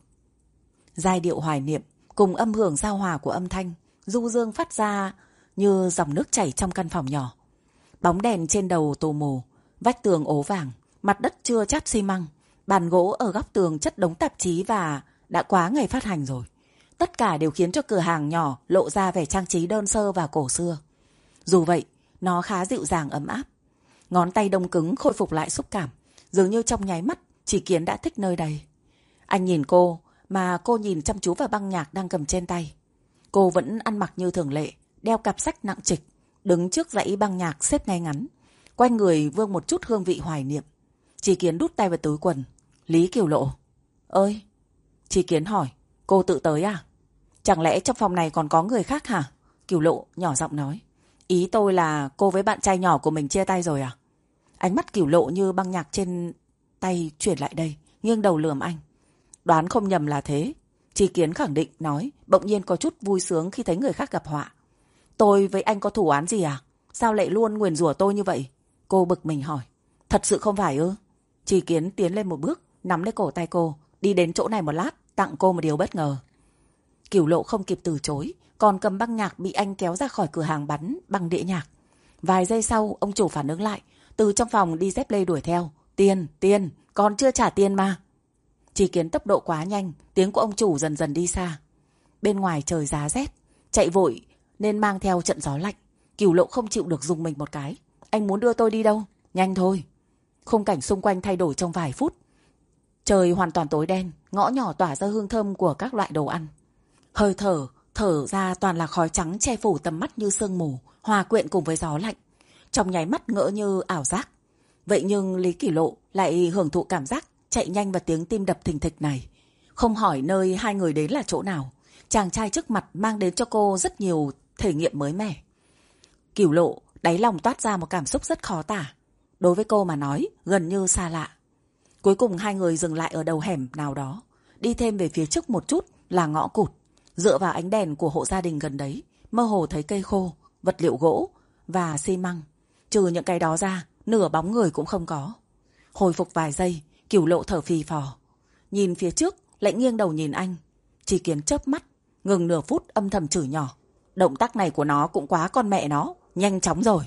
A: Giai điệu hoài niệm cùng âm hưởng giao hòa của âm thanh du dương phát ra như dòng nước chảy trong căn phòng nhỏ. Bóng đèn trên đầu tù mù, vách tường ố vàng, mặt đất chưa chát xi măng, bàn gỗ ở góc tường chất đống tạp chí và đã quá ngày phát hành rồi. Tất cả đều khiến cho cửa hàng nhỏ lộ ra vẻ trang trí đơn sơ và cổ xưa. Dù vậy, nó khá dịu dàng ấm áp. Ngón tay đông cứng khôi phục lại xúc cảm, dường như trong nháy mắt Chỉ Kiến đã thích nơi đây. Anh nhìn cô, mà cô nhìn chăm chú vào băng nhạc đang cầm trên tay. Cô vẫn ăn mặc như thường lệ, đeo cặp sách nặng trịch, đứng trước dãy băng nhạc xếp ngay ngắn. Quanh người vương một chút hương vị hoài niệm. Chỉ Kiến đút tay vào túi quần. Lý Cửu Lộ. Ơi? Chỉ Kiến hỏi. Cô tự tới à? Chẳng lẽ trong phòng này còn có người khác hả? Cửu Lộ nhỏ giọng nói. Ý tôi là cô với bạn trai nhỏ của mình chia tay rồi à? Ánh mắt Cửu Lộ như băng nhạc trên tay chuyển lại đây, nghiêng đầu lườm anh. Đoán không nhầm là thế. Chỉ Kiến khẳng định nói, bỗng nhiên có chút vui sướng khi thấy người khác gặp họa. Tôi với anh có thủ án gì à? Sao lại luôn nguyền rủa tôi như vậy? Cô bực mình hỏi. Thật sự không phải ư? Chỉ Kiến tiến lên một bước, nắm lấy cổ tay cô, đi đến chỗ này một lát, tặng cô một điều bất ngờ. Cửu Lộ không kịp từ chối, còn cầm băng nhạc bị anh kéo ra khỏi cửa hàng bắn băng đĩa nhạc. Vài giây sau, ông chủ phản ứng lại, từ trong phòng đi dép lê đuổi theo. Tiền, tiền, còn chưa trả tiền mà. Chỉ Kiến tốc độ quá nhanh, tiếng của ông chủ dần dần đi xa. Bên ngoài trời giá rét, chạy vội nên mang theo trận gió lạnh. Cửu Lộ không chịu được dùng mình một cái. Anh muốn đưa tôi đi đâu? Nhanh thôi. Khung cảnh xung quanh thay đổi trong vài phút. Trời hoàn toàn tối đen, ngõ nhỏ tỏa ra hương thơm của các loại đồ ăn. Hơi thở, thở ra toàn là khói trắng che phủ tầm mắt như sương mù, hòa quyện cùng với gió lạnh. Trong nháy mắt ngỡ như ảo giác. Vậy nhưng Lý Cửu Lộ lại hưởng thụ cảm giác chạy nhanh và tiếng tim đập thình thịch này. Không hỏi nơi hai người đến là chỗ nào, chàng trai trước mặt mang đến cho cô rất nhiều thể nghiệm mới mẻ. Cửu Lộ đáy lòng toát ra một cảm xúc rất khó tả. Đối với cô mà nói, gần như xa lạ. Cuối cùng hai người dừng lại ở đầu hẻm nào đó. Đi thêm về phía trước một chút là ngõ cụt. Dựa vào ánh đèn của hộ gia đình gần đấy, mơ hồ thấy cây khô, vật liệu gỗ và xi măng. Trừ những cái đó ra, nửa bóng người cũng không có. Hồi phục vài giây, Cửu Lộ thở phì phò. Nhìn phía trước, lại nghiêng đầu nhìn anh. Chỉ Kiến chớp mắt, ngừng nửa phút âm thầm chửi nhỏ. Động tác này của nó cũng quá con mẹ nó, nhanh chóng rồi.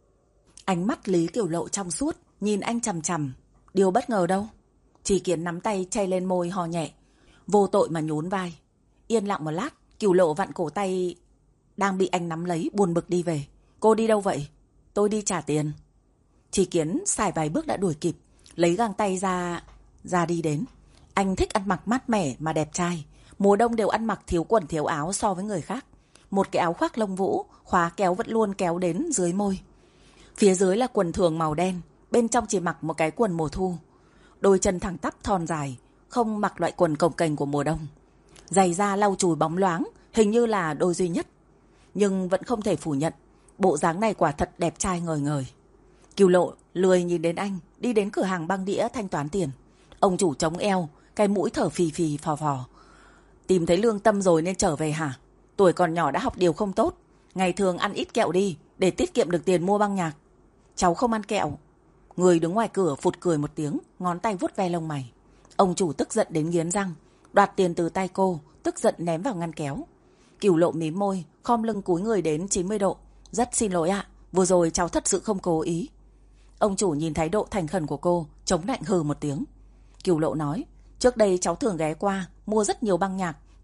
A: Ánh mắt Lý Cửu Lộ trong suốt, nhìn anh chằm chằm. Điều bất ngờ đâu? Chỉ Kiến nắm tay chay lên môi ho nhẹ, vô tội mà nhún vai. Yên lặng một lát, Cửu Lộ vặn cổ tay đang bị anh nắm lấy, buồn bực đi về. Cô đi đâu vậy? Tôi đi trả tiền. Chỉ Kiến xài vài bước đã đuổi kịp, lấy găng tay ra ra đi đến. Anh thích ăn mặc mát mẻ mà đẹp trai. Mùa đông đều ăn mặc thiếu quần thiếu áo so với người khác. Một cái áo khoác lông vũ, khóa kéo vẫn luôn kéo đến dưới môi. Phía dưới là quần thường màu đen, bên trong chỉ mặc một cái quần mùa thu. Đôi chân thẳng tắp thon dài, không mặc loại quần cồng kềnh của mùa đông. Giày da lau chùi bóng loáng, hình như là đôi duy nhất. Nhưng vẫn không thể phủ nhận, bộ dáng này quả thật đẹp trai ngời ngời. Cửu Lộ lười nhìn đến anh, đi đến cửa hàng băng đĩa thanh toán tiền. Ông chủ chống eo, cái mũi thở phì phì phò phò. Tìm thấy lương tâm rồi nên trở về hả? Tuổi còn nhỏ đã học điều không tốt. Ngày thường ăn ít kẹo đi, để tiết kiệm được tiền mua băng nhạc. Cháu không ăn kẹo. Người đứng ngoài cửa phụt cười một tiếng, ngón tay vuốt ve lông mày. Ông chủ tức giận đến nghiến răng, đoạt tiền từ tay cô, tức giận ném vào ngăn kéo. Cửu Lộ mím môi, khom lưng cúi người đến chín mươi độ. Rất xin lỗi ạ, vừa rồi cháu thật sự không cố ý. Ông chủ nhìn thái độ thành khẩn của cô, chống lạnh hừ một tiếng. Cửu Lộ nói, trước đây cháu thường ghé qua, mua rất nhiều băng nhạc,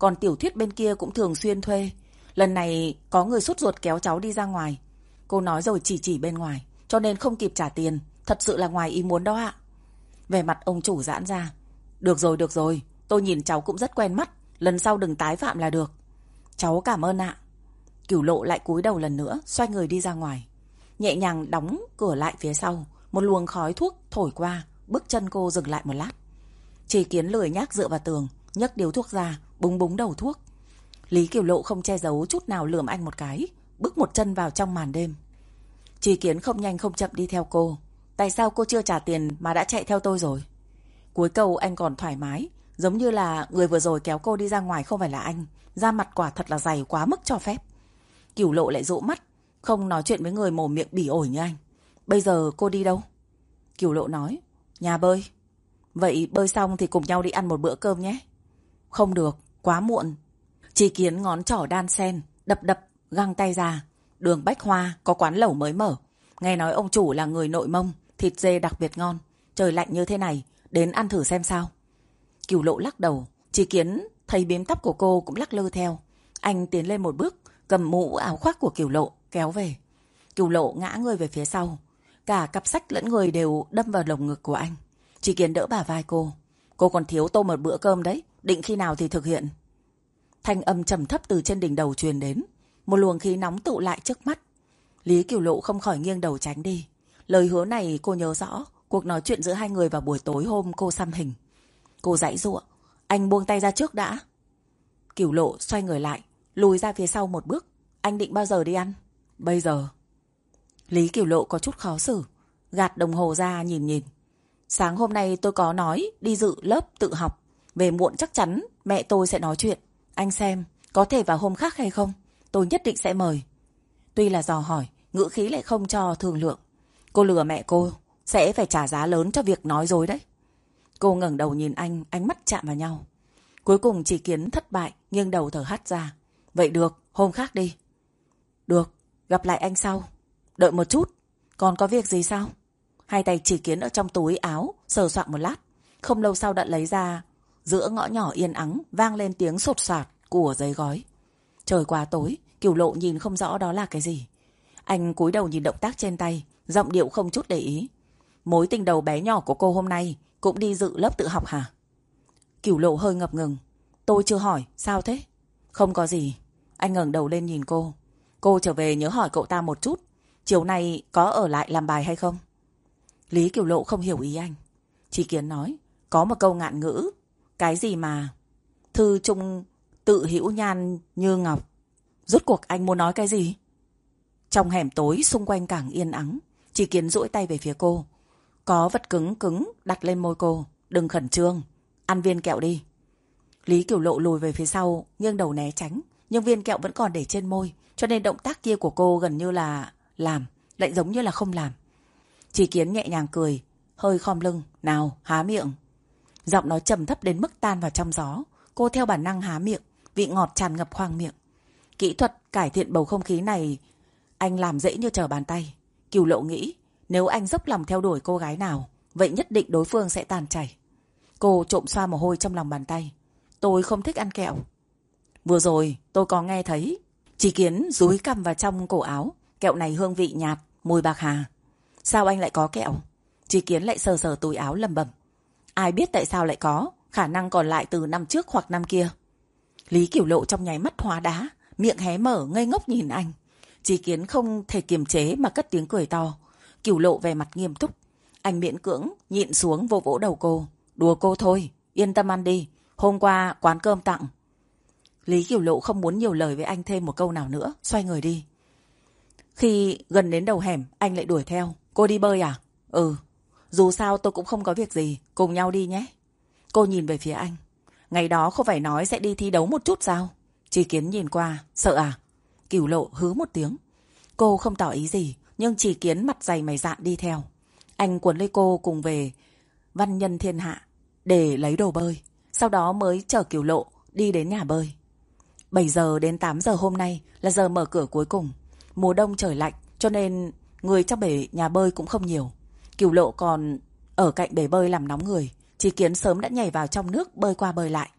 A: còn tiểu thuyết bên kia cũng thường xuyên thuê. Lần này có người sốt ruột kéo cháu đi ra ngoài. Cô nói rồi chỉ chỉ bên ngoài, cho nên không kịp trả tiền. Thật sự là ngoài ý muốn đó ạ. Vẻ mặt ông chủ giãn ra. Được rồi, được rồi, tôi nhìn cháu cũng rất quen mắt. Lần sau đừng tái phạm là được. Cháu cảm ơn ạ. Cửu Lộ lại cúi đầu lần nữa, xoay người đi ra ngoài. Nhẹ nhàng đóng cửa lại phía sau. Một luồng khói thuốc thổi qua, bước chân cô dừng lại một lát. Chỉ Kiến lười nhác dựa vào tường, nhấc điếu thuốc ra, búng búng đầu thuốc. Lý Cửu Lộ không che giấu chút nào, lườm anh một cái, bước một chân vào trong màn đêm. Chỉ Kiến không nhanh không chậm đi theo cô. Tại sao cô chưa trả tiền mà đã chạy theo tôi rồi? Cuối câu anh còn thoải mái, giống như là người vừa rồi kéo cô đi ra ngoài không phải là anh. Da mặt quả thật là dày quá mức cho phép. Cửu Lộ lại dụ mắt, không nói chuyện với người mồm miệng bỉ ổi như anh. Bây giờ cô đi đâu? Cửu Lộ nói, nhà bơi. Vậy bơi xong thì cùng nhau đi ăn một bữa cơm nhé. Không được, quá muộn. Chỉ Kiến ngón trỏ đan sen, đập đập, găng tay ra. Đường Bách Hoa có quán lẩu mới mở. Nghe nói ông chủ là người nội Mông, thịt dê đặc biệt ngon. Trời lạnh như thế này, đến ăn thử xem sao. Cửu Lộ lắc đầu. Chỉ Kiến thấy bím tóc của cô cũng lắc lư theo. Anh tiến lên một bước, cầm mũ áo khoác của Cửu Lộ kéo về. Cửu Lộ ngã người về phía sau. Cả cặp sách lẫn người đều đâm vào lồng ngực của anh. Chỉ Kiến đỡ bả vai cô. Cô còn thiếu tôi một bữa cơm đấy, định khi nào thì thực hiện. Thanh âm trầm thấp từ trên đỉnh đầu truyền đến. Một luồng khí nóng tụ lại trước mắt. Lý Cửu Lộ không khỏi nghiêng đầu tránh đi. Lời hứa này cô nhớ rõ, cuộc nói chuyện giữa hai người vào buổi tối hôm cô xăm hình. Cô giãy giụa, anh buông tay ra trước đã. Cửu Lộ xoay người lại, lùi ra phía sau một bước. Anh định bao giờ đi ăn? Bây giờ. Lý Cửu Lộ có chút khó xử, gạt đồng hồ ra nhìn nhìn. Sáng hôm nay tôi có nói đi dự lớp tự học. Về muộn chắc chắn mẹ tôi sẽ nói chuyện. Anh xem, có thể vào hôm khác hay không? Tôi nhất định sẽ mời. Tuy là dò hỏi, ngữ khí lại không cho thương lượng. Cô lừa mẹ cô, sẽ phải trả giá lớn cho việc nói dối đấy. Cô ngẩng đầu nhìn anh, ánh mắt chạm vào nhau. Cuối cùng Chỉ Kiến thất bại, nghiêng đầu thở hắt ra. Vậy được, hôm khác đi. Được, gặp lại anh sau. Đợi một chút, còn có việc gì sao? Hai tay Chỉ Kiến ở trong túi áo, sờ soạn một lát. Không lâu sau đã lấy ra. Giữa ngõ nhỏ yên ắng, vang lên tiếng sột soạt của giấy gói. Trời quá tối, Cửu Lộ nhìn không rõ đó là cái gì. Anh cúi đầu nhìn động tác trên tay, giọng điệu không chút để ý. Mối tình đầu bé nhỏ của cô hôm nay cũng đi dự lớp tự học hả? Cửu Lộ hơi ngập ngừng. Tôi chưa hỏi, sao thế? Không có gì. Anh ngẩng đầu lên nhìn cô. Cô trở về nhớ hỏi cậu ta một chút. Chiều nay có ở lại làm bài hay không? Lý Cửu Lộ không hiểu ý anh. Chỉ Kiến nói, có một câu ngạn ngữ. Cái gì mà thư trung tự hữu nhan như ngọc. Rốt cuộc anh muốn nói cái gì? Trong hẻm tối xung quanh càng yên ắng, Chỉ Kiến duỗi tay về phía cô. Có vật cứng cứng đặt lên môi cô. Đừng khẩn trương, ăn viên kẹo đi. Lý Cửu Lộ lùi về phía sau, nghiêng đầu né tránh. Nhưng viên kẹo vẫn còn để trên môi, cho nên động tác kia của cô gần như là làm, lại giống như là không làm. Chỉ Kiến nhẹ nhàng cười, hơi khom lưng. Nào, há miệng. Giọng nói trầm thấp đến mức tan vào trong gió. Cô theo bản năng há miệng, vị ngọt tràn ngập khoang miệng. Kỹ thuật cải thiện bầu không khí này anh làm dễ như trở bàn tay. Cửu Lộ nghĩ, nếu anh dốc lòng theo đuổi cô gái nào, vậy nhất định đối phương sẽ tàn chảy. Cô trộm xoa mồ hôi trong lòng bàn tay. Tôi không thích ăn kẹo. Vừa rồi tôi có nghe thấy. Chỉ Kiến dúi cằm vào trong cổ áo. Kẹo này hương vị nhạt, mùi bạc hà. Sao anh lại có kẹo? Chỉ Kiến lại sờ sờ túi áo lẩm bẩm. Ai biết tại sao lại có, khả năng còn lại từ năm trước hoặc năm kia. Lý Cửu Lộ trong nháy mắt hóa đá, miệng hé mở ngây ngốc nhìn anh. Chỉ Kiến không thể kiềm chế mà cất tiếng cười to. Cửu Lộ về mặt nghiêm túc. Anh miễn cưỡng nhịn xuống vỗ vỗ đầu cô. Đùa cô thôi, yên tâm ăn đi. Hôm qua quán cơm tặng. Lý Cửu Lộ không muốn nhiều lời với anh thêm một câu nào nữa, xoay người đi. Khi gần đến đầu hẻm, anh lại đuổi theo. Cô đi bơi à? Ừ. Dù sao tôi cũng không có việc gì, cùng nhau đi nhé. Cô nhìn về phía anh. Ngày đó không phải nói sẽ đi thi đấu một chút sao? Chỉ Kiến nhìn qua, sợ à? Cửu Lộ hứ một tiếng. Cô không tỏ ý gì, nhưng Chỉ Kiến mặt dày mày dạn đi theo. Anh cuốn lấy cô cùng về Văn Nhân Thiên Hạ để lấy đồ bơi. Sau đó mới chở Cửu Lộ đi đến nhà bơi. bảy giờ đến tám giờ hôm nay là giờ mở cửa cuối cùng. Mùa đông trời lạnh, cho nên người trong bể nhà bơi cũng không nhiều. Cửu Lộ còn ở cạnh bể bơi làm nóng người. Chỉ Kiến sớm đã nhảy vào trong nước bơi qua bơi lại.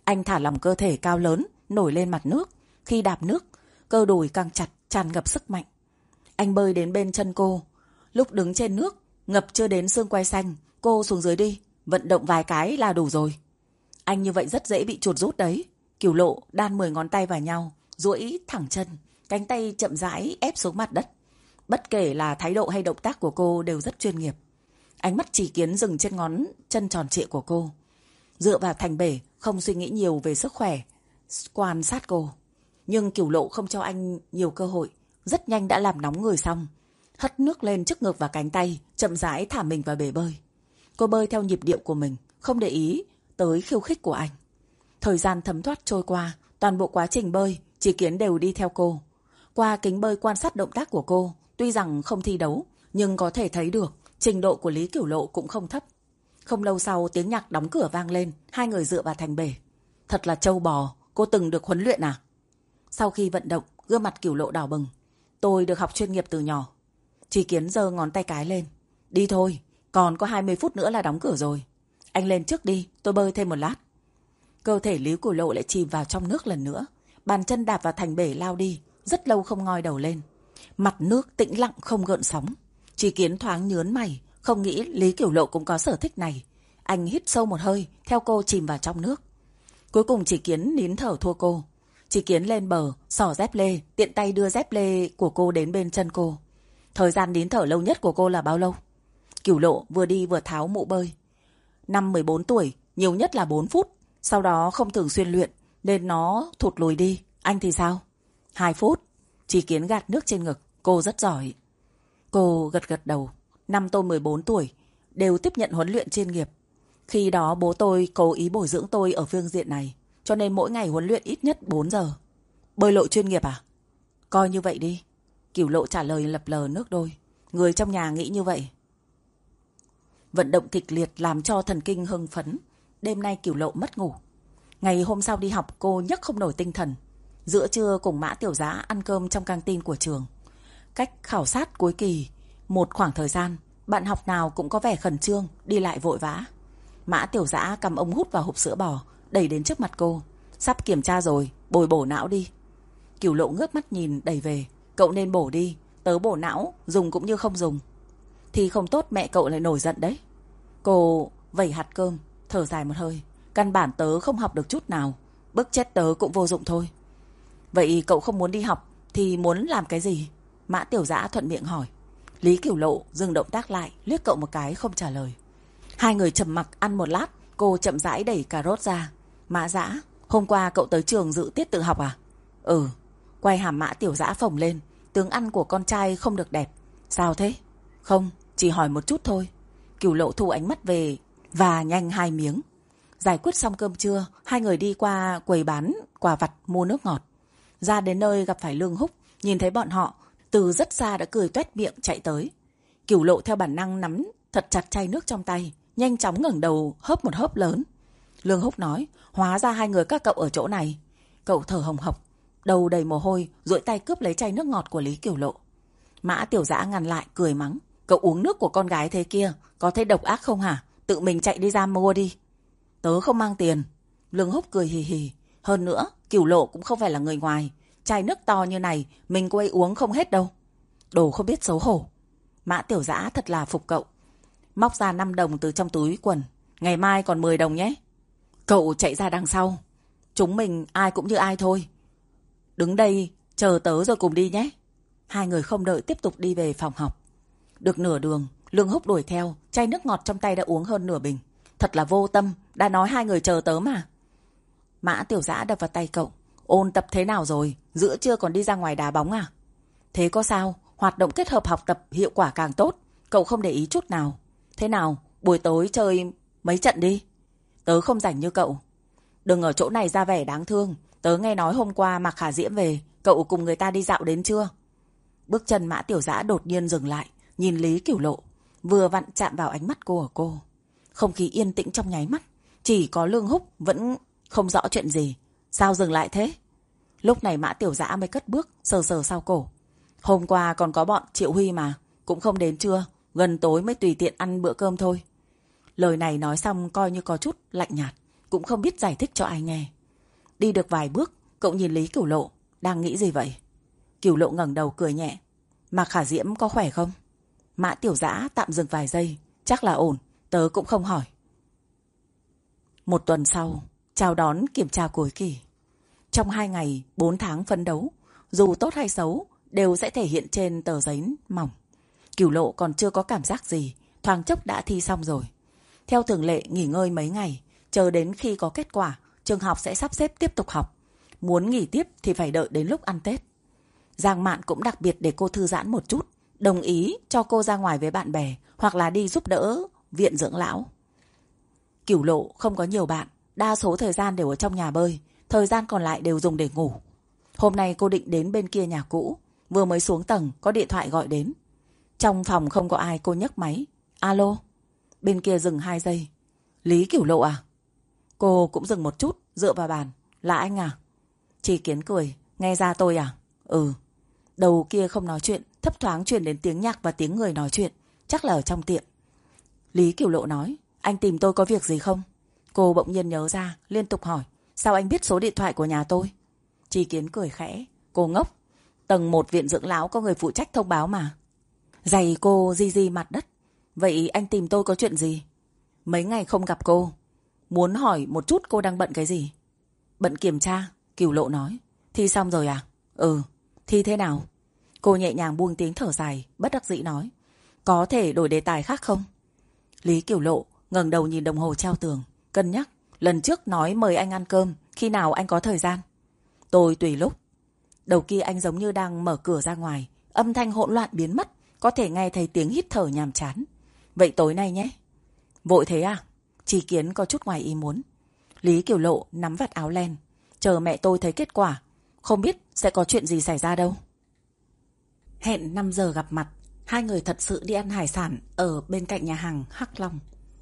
A: Anh thả lỏng cơ thể cao lớn, nổi lên mặt nước. Khi đạp nước, cơ đùi căng chặt, tràn ngập sức mạnh. Anh bơi đến bên chân cô. Lúc đứng trên nước, ngập chưa đến xương quai xanh, cô xuống dưới đi, vận động vài cái là đủ rồi. Anh như vậy rất dễ bị chuột rút đấy. Cửu Lộ đan mười ngón tay vào nhau, duỗi thẳng chân, cánh tay chậm rãi ép xuống mặt đất. Bất kể là thái độ hay động tác của cô đều rất chuyên nghiệp. Ánh mắt Chỉ Kiến dừng trên ngón chân tròn trịa của cô. Dựa vào thành bể, không suy nghĩ nhiều về sức khỏe, quan sát cô. Nhưng Cửu Lộ không cho anh nhiều cơ hội, rất nhanh đã làm nóng người xong. Hất nước lên trước ngực và cánh tay, chậm rãi thả mình vào bể bơi. Cô bơi theo nhịp điệu của mình, không để ý tới khiêu khích của anh. Thời gian thấm thoát trôi qua, toàn bộ quá trình bơi, Chỉ Kiến đều đi theo cô. Qua kính bơi quan sát động tác của cô, tuy rằng không thi đấu, nhưng có thể thấy được trình độ của Lý Cửu Lộ cũng không thấp. Không lâu sau tiếng nhạc đóng cửa vang lên, hai người dựa vào thành bể. Thật là trâu bò, cô từng được huấn luyện à? Sau khi vận động, gương mặt Cửu Lộ đỏ bừng. Tôi được học chuyên nghiệp từ nhỏ. Chỉ Kiến giơ ngón tay cái lên. Đi thôi, còn có hai mươi phút nữa là đóng cửa rồi. Anh lên trước đi, tôi bơi thêm một lát. Cơ thể Lý Cửu Lộ lại chìm vào trong nước lần nữa. Bàn chân đạp vào thành bể lao đi, rất lâu không ngoi đầu lên. Mặt nước tĩnh lặng không gợn sóng. Chỉ Kiến thoáng nhớn mày, không nghĩ Lý Cửu Lộ cũng có sở thích này. Anh hít sâu một hơi, theo cô chìm vào trong nước. Cuối cùng Chỉ Kiến nín thở thua cô. Chỉ Kiến lên bờ, xỏ dép lê, tiện tay đưa dép lê của cô đến bên chân cô. Thời gian nín thở lâu nhất của cô là bao lâu? Cửu Lộ vừa đi vừa tháo mũ bơi. Năm mười bốn tuổi, nhiều nhất là bốn phút. Sau đó không thường xuyên luyện, nên nó thụt lùi đi. Anh thì sao? hai phút. Chỉ Kiến gạt nước trên ngực. Cô rất giỏi. Cô gật gật đầu. Năm tôi mười bốn tuổi, đều tiếp nhận huấn luyện chuyên nghiệp. Khi đó bố tôi cố ý bồi dưỡng tôi ở phương diện này, cho nên mỗi ngày huấn luyện ít nhất bốn giờ. Bơi lội chuyên nghiệp à? Coi như vậy đi. Cửu Lộ trả lời lập lờ nước đôi. Người trong nhà nghĩ như vậy. Vận động kịch liệt làm cho thần kinh hưng phấn. Đêm nay Cửu Lộ mất ngủ. Ngày hôm sau đi học cô nhấc không nổi tinh thần. Giữa trưa cùng Mã Tiểu Dã ăn cơm trong căng tin của trường. Cách khảo sát cuối kỳ, một khoảng thời gian, bạn học nào cũng có vẻ khẩn trương, đi lại vội vã. Mã Tiểu Dã cầm ống hút vào hộp sữa bò, đẩy đến trước mặt cô. Sắp kiểm tra rồi, bồi bổ não đi. Cửu Lộ ngước mắt nhìn đẩy về. Cậu nên bổ đi, tớ bổ não, dùng cũng như không dùng. Thì không tốt mẹ cậu lại nổi giận đấy. Cô vẩy hạt cơm, thở dài một hơi. Căn bản tớ không học được chút nào, bức chết tớ cũng vô dụng thôi. Vậy cậu không muốn đi học thì muốn làm cái gì? Mã Tiểu Dã thuận miệng hỏi. Lý Cửu Lộ dừng động tác lại, liếc cậu một cái không trả lời. Hai người trầm mặc ăn một lát, cô chậm rãi đẩy cà rốt ra. Mã Dã, hôm qua cậu tới trường dự tiết tự học à? Ừ. Quay hàm Mã Tiểu Dã phồng lên. Tướng ăn của con trai không được đẹp. Sao thế? Không, chỉ hỏi một chút thôi. Cửu Lộ thu ánh mắt về và nhanh hai miếng. Giải quyết xong cơm trưa, hai người đi qua quầy bán quà vặt mua nước ngọt. Ra đến nơi gặp phải Lương Húc, nhìn thấy bọn họ, từ rất xa đã cười toét miệng chạy tới. Cửu Lộ theo bản năng nắm thật chặt chai nước trong tay, nhanh chóng ngẩng đầu hớp một hớp lớn. Lương Húc nói, hóa ra hai người các cậu ở chỗ này. Cậu thở hồng hộc, đầu đầy mồ hôi, duỗi tay cướp lấy chai nước ngọt của Lý Cửu Lộ. Mã Tiểu Dã ngăn lại, cười mắng. Cậu uống nước của con gái thế kia, có thấy độc ác không hả? Tự mình chạy đi ra mua đi. Tớ không mang tiền. Lương Húc cười hì hì. Hơn nữa, Cửu Lộ cũng không phải là người ngoài. Chai nước to như này, mình cô ấy uống không hết đâu. Đồ không biết xấu hổ. Mã Tiểu Dã thật là phục cậu. Móc ra năm đồng từ trong túi quần. Ngày mai còn mười đồng nhé. Cậu chạy ra đằng sau. Chúng mình ai cũng như ai thôi. Đứng đây, chờ tớ rồi cùng đi nhé. Hai người không đợi tiếp tục đi về phòng học. Được nửa đường, Lương Húc đuổi theo. Chai nước ngọt trong tay đã uống hơn nửa bình. Thật là vô tâm, đã nói hai người chờ tớ mà. Mã Tiểu Dã đập vào tay cậu. Ôn tập thế nào rồi? Giữa trưa còn đi ra ngoài đá bóng à? Thế có sao? Hoạt động kết hợp học tập hiệu quả càng tốt. Cậu không để ý chút nào. Thế nào? Buổi tối chơi mấy trận đi. Tớ không rảnh như cậu. Đừng ở chỗ này ra vẻ đáng thương. Tớ nghe nói hôm qua Mạc Khả Diễm về. Cậu cùng người ta đi dạo đến chưa? Bước chân Mã Tiểu Dã đột nhiên dừng lại, nhìn Lý Cửu Lộ. Vừa vặn chạm vào ánh mắt cô ở cô. Không khí yên tĩnh trong nháy mắt. Chỉ có Lương Húc vẫn không rõ chuyện gì. Sao dừng lại thế? Lúc này Mã Tiểu Dã mới cất bước, sờ sờ sau cổ. Hôm qua còn có bọn Triệu Huy mà, cũng không đến trưa, gần tối mới tùy tiện ăn bữa cơm thôi. Lời này nói xong coi như có chút lạnh nhạt, cũng không biết giải thích cho ai nghe. Đi được vài bước, cậu nhìn Lý Cửu Lộ, đang nghĩ gì vậy? Cửu Lộ ngẩng đầu cười nhẹ. Mạc Khả Diễm có khỏe không? Mã Tiểu Dã tạm dừng vài giây. Chắc là ổn, tớ cũng không hỏi. Một tuần sau, chào đón kiểm tra cuối kỳ. Trong hai ngày, bốn tháng phấn đấu, dù tốt hay xấu, đều sẽ thể hiện trên tờ giấy mỏng. Cửu Lộ còn chưa có cảm giác gì, thoáng chốc đã thi xong rồi. Theo thường lệ nghỉ ngơi mấy ngày, chờ đến khi có kết quả, trường học sẽ sắp xếp tiếp tục học. Muốn nghỉ tiếp thì phải đợi đến lúc ăn Tết. Giang Mạn cũng đặc biệt để cô thư giãn một chút, đồng ý cho cô ra ngoài với bạn bè hoặc là đi giúp đỡ viện dưỡng lão. Cửu Lộ không có nhiều bạn, đa số thời gian đều ở trong nhà bơi, thời gian còn lại đều dùng để ngủ. Hôm nay cô định đến bên kia nhà cũ, vừa mới xuống tầng có điện thoại gọi đến. Trong phòng không có ai, cô nhấc máy. Alo. Bên kia dừng hai giây. Lý Cửu Lộ à? Cô cũng dừng một chút, dựa vào bàn. Là anh à? Chỉ Kiến cười. Nghe ra tôi à? Ừ. Đầu kia không nói chuyện, thấp thoáng truyền đến tiếng nhạc và tiếng người nói chuyện. Chắc là ở trong tiệm. Lý Cửu Lộ nói. Anh tìm tôi có việc gì không? Cô bỗng nhiên nhớ ra, liên tục hỏi. Sao anh biết số điện thoại của nhà tôi? Chỉ Kiến cười khẽ. Cô ngốc. Tầng một viện dưỡng lão có người phụ trách thông báo mà. Giày cô di di mặt đất. Vậy anh tìm tôi có chuyện gì? Mấy ngày không gặp cô, muốn hỏi một chút cô đang bận cái gì? Bận kiểm tra, Cửu Lộ nói. Thi xong rồi à? Ừ. Thi thế nào? Cô nhẹ nhàng buông tiếng thở dài, bất đắc dĩ nói. Có thể đổi đề tài khác không? Lý Cửu Lộ ngẩng đầu nhìn đồng hồ treo tường, cân nhắc. Lần trước nói mời anh ăn cơm, khi nào anh có thời gian? Tôi tùy lúc. Đầu kia anh giống như đang mở cửa ra ngoài, âm thanh hỗn loạn biến mất, có thể nghe thấy tiếng hít thở nhàm chán. Vậy tối nay nhé. Vội thế à? Chỉ Kiến có chút ngoài ý muốn. Lý Cửu Lộ nắm vạt áo len. Chờ mẹ tôi thấy kết quả, không biết sẽ có chuyện gì xảy ra đâu. Hẹn năm giờ gặp mặt. Hai người thật sự đi ăn hải sản ở bên cạnh nhà hàng Hắc Long.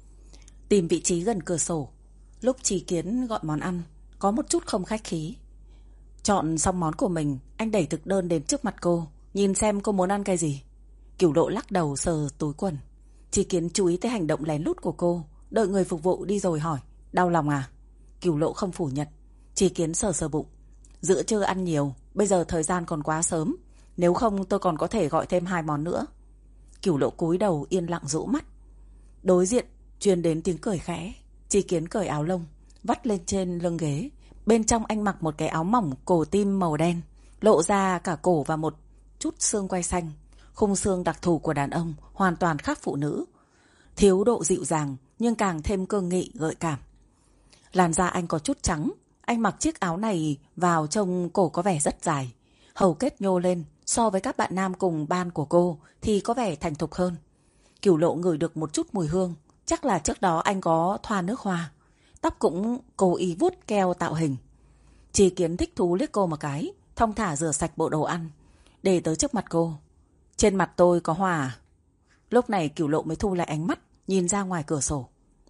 A: Tìm vị trí gần cửa sổ. Lúc Chỉ Kiến gọi món ăn, có một chút không khách khí. Chọn xong món của mình, anh đẩy thực đơn đến trước mặt cô, nhìn xem cô muốn ăn cái gì. Cửu Lộ lắc đầu sờ túi quần. Chỉ Kiến chú ý tới hành động lén lút của cô, đợi người phục vụ đi rồi hỏi. Đau lòng à? Cửu Lộ không phủ nhận. Chỉ Kiến sờ sờ bụng. Giữa trưa ăn nhiều, bây giờ thời gian còn quá sớm, nếu không tôi còn có thể gọi thêm hai món nữa. Cửu Lộ cúi đầu yên lặng rũ mắt. Đối diện truyền đến tiếng cười khẽ. Chỉ Kiến cởi áo lông, vắt lên trên lưng ghế. Bên trong anh mặc một cái áo mỏng cổ tim màu đen, lộ ra cả cổ và một chút xương quai xanh. Khung xương đặc thù của đàn ông, hoàn toàn khác phụ nữ. Thiếu độ dịu dàng, nhưng càng thêm cương nghị gợi cảm. Làn da anh có chút trắng. Anh mặc chiếc áo này vào trông cổ có vẻ rất dài. Hầu kết nhô lên, so với các bạn nam cùng ban của cô thì có vẻ thành thục hơn. Cửu Lộ ngửi được một chút mùi hương. Chắc là trước đó anh có thoa nước hoa. Tóc cũng cố ý vuốt keo tạo hình. Chỉ Kiến thích thú liếc cô một cái, thong thả rửa sạch bộ đồ ăn, để tới trước mặt cô. Trên mặt tôi có hoa à? Lúc này Cửu Lộ mới thu lại ánh mắt, nhìn ra ngoài cửa sổ.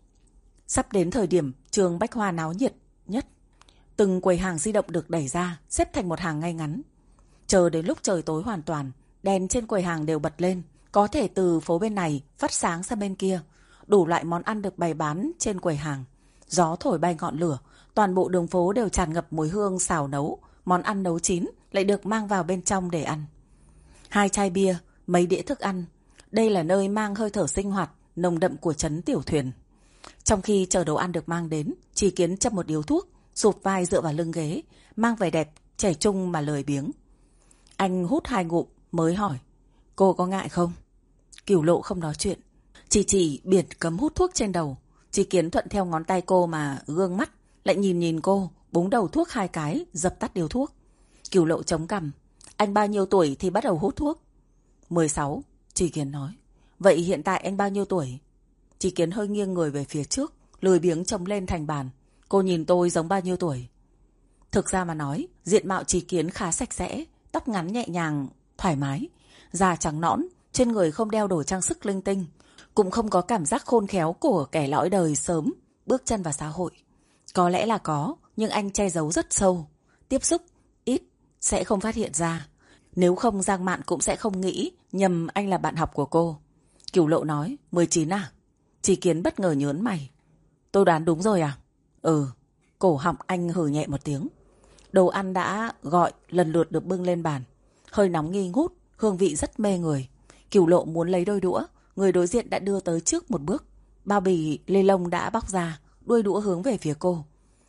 A: Sắp đến thời điểm trường Bách Hoa náo nhiệt nhất. Từng quầy hàng di động được đẩy ra, xếp thành một hàng ngay ngắn. Chờ đến lúc trời tối hoàn toàn, đèn trên quầy hàng đều bật lên, có thể từ phố bên này phát sáng sang bên kia. Đủ loại món ăn được bày bán trên quầy hàng. Gió thổi bay ngọn lửa, toàn bộ đường phố đều tràn ngập mùi hương xào nấu. Món ăn nấu chín lại được mang vào bên trong để ăn. Hai chai bia, mấy đĩa thức ăn. Đây là nơi mang hơi thở sinh hoạt nồng đậm của trấn Tiểu Thuyền. Trong khi chờ đồ ăn được mang đến, Chỉ Kiến châm một điếu thuốc, sụp vai dựa vào lưng ghế, mang vẻ đẹp trẻ trung mà lười biếng. Anh hút hai ngụm mới hỏi. Cô có ngại không? Cửu Lộ không nói chuyện, chỉ chỉ biển cấm hút thuốc trên đầu. Chỉ Kiến thuận theo ngón tay cô mà gương mắt, lại nhìn nhìn cô, búng đầu thuốc hai cái, dập tắt điếu thuốc. Cửu Lộ chống cằm. Anh bao nhiêu tuổi thì bắt đầu hút thuốc? mười sáu, Chỉ Kiến nói. Vậy hiện tại anh bao nhiêu tuổi? Chỉ Kiến hơi nghiêng người về phía trước, lười biếng trông lên thành bàn. Cô nhìn tôi giống bao nhiêu tuổi? Thực ra mà nói, diện mạo Chỉ Kiến khá sạch sẽ, tóc ngắn nhẹ nhàng, thoải mái, da trắng nõn, trên người không đeo đồ trang sức linh tinh, cũng không có cảm giác khôn khéo của kẻ lõi đời sớm bước chân vào xã hội. Có lẽ là có, nhưng anh che giấu rất sâu, tiếp xúc ít sẽ không phát hiện ra. Nếu không Giang Mạn cũng sẽ không nghĩ nhầm anh là bạn học của cô. Cửu Lộ nói. Mười chín à? Chỉ Kiến bất ngờ nhớn mày. Tôi đoán đúng rồi à? Ừ. Cổ họng anh hừ nhẹ một tiếng. Đồ ăn đã gọi lần lượt được bưng lên bàn. Hơi nóng nghi ngút, hương vị rất mê người. Cửu Lộ muốn lấy đôi đũa, người đối diện đã đưa tới trước một bước. Bao bì lê lông đã bóc ra, đuôi đũa hướng về phía cô.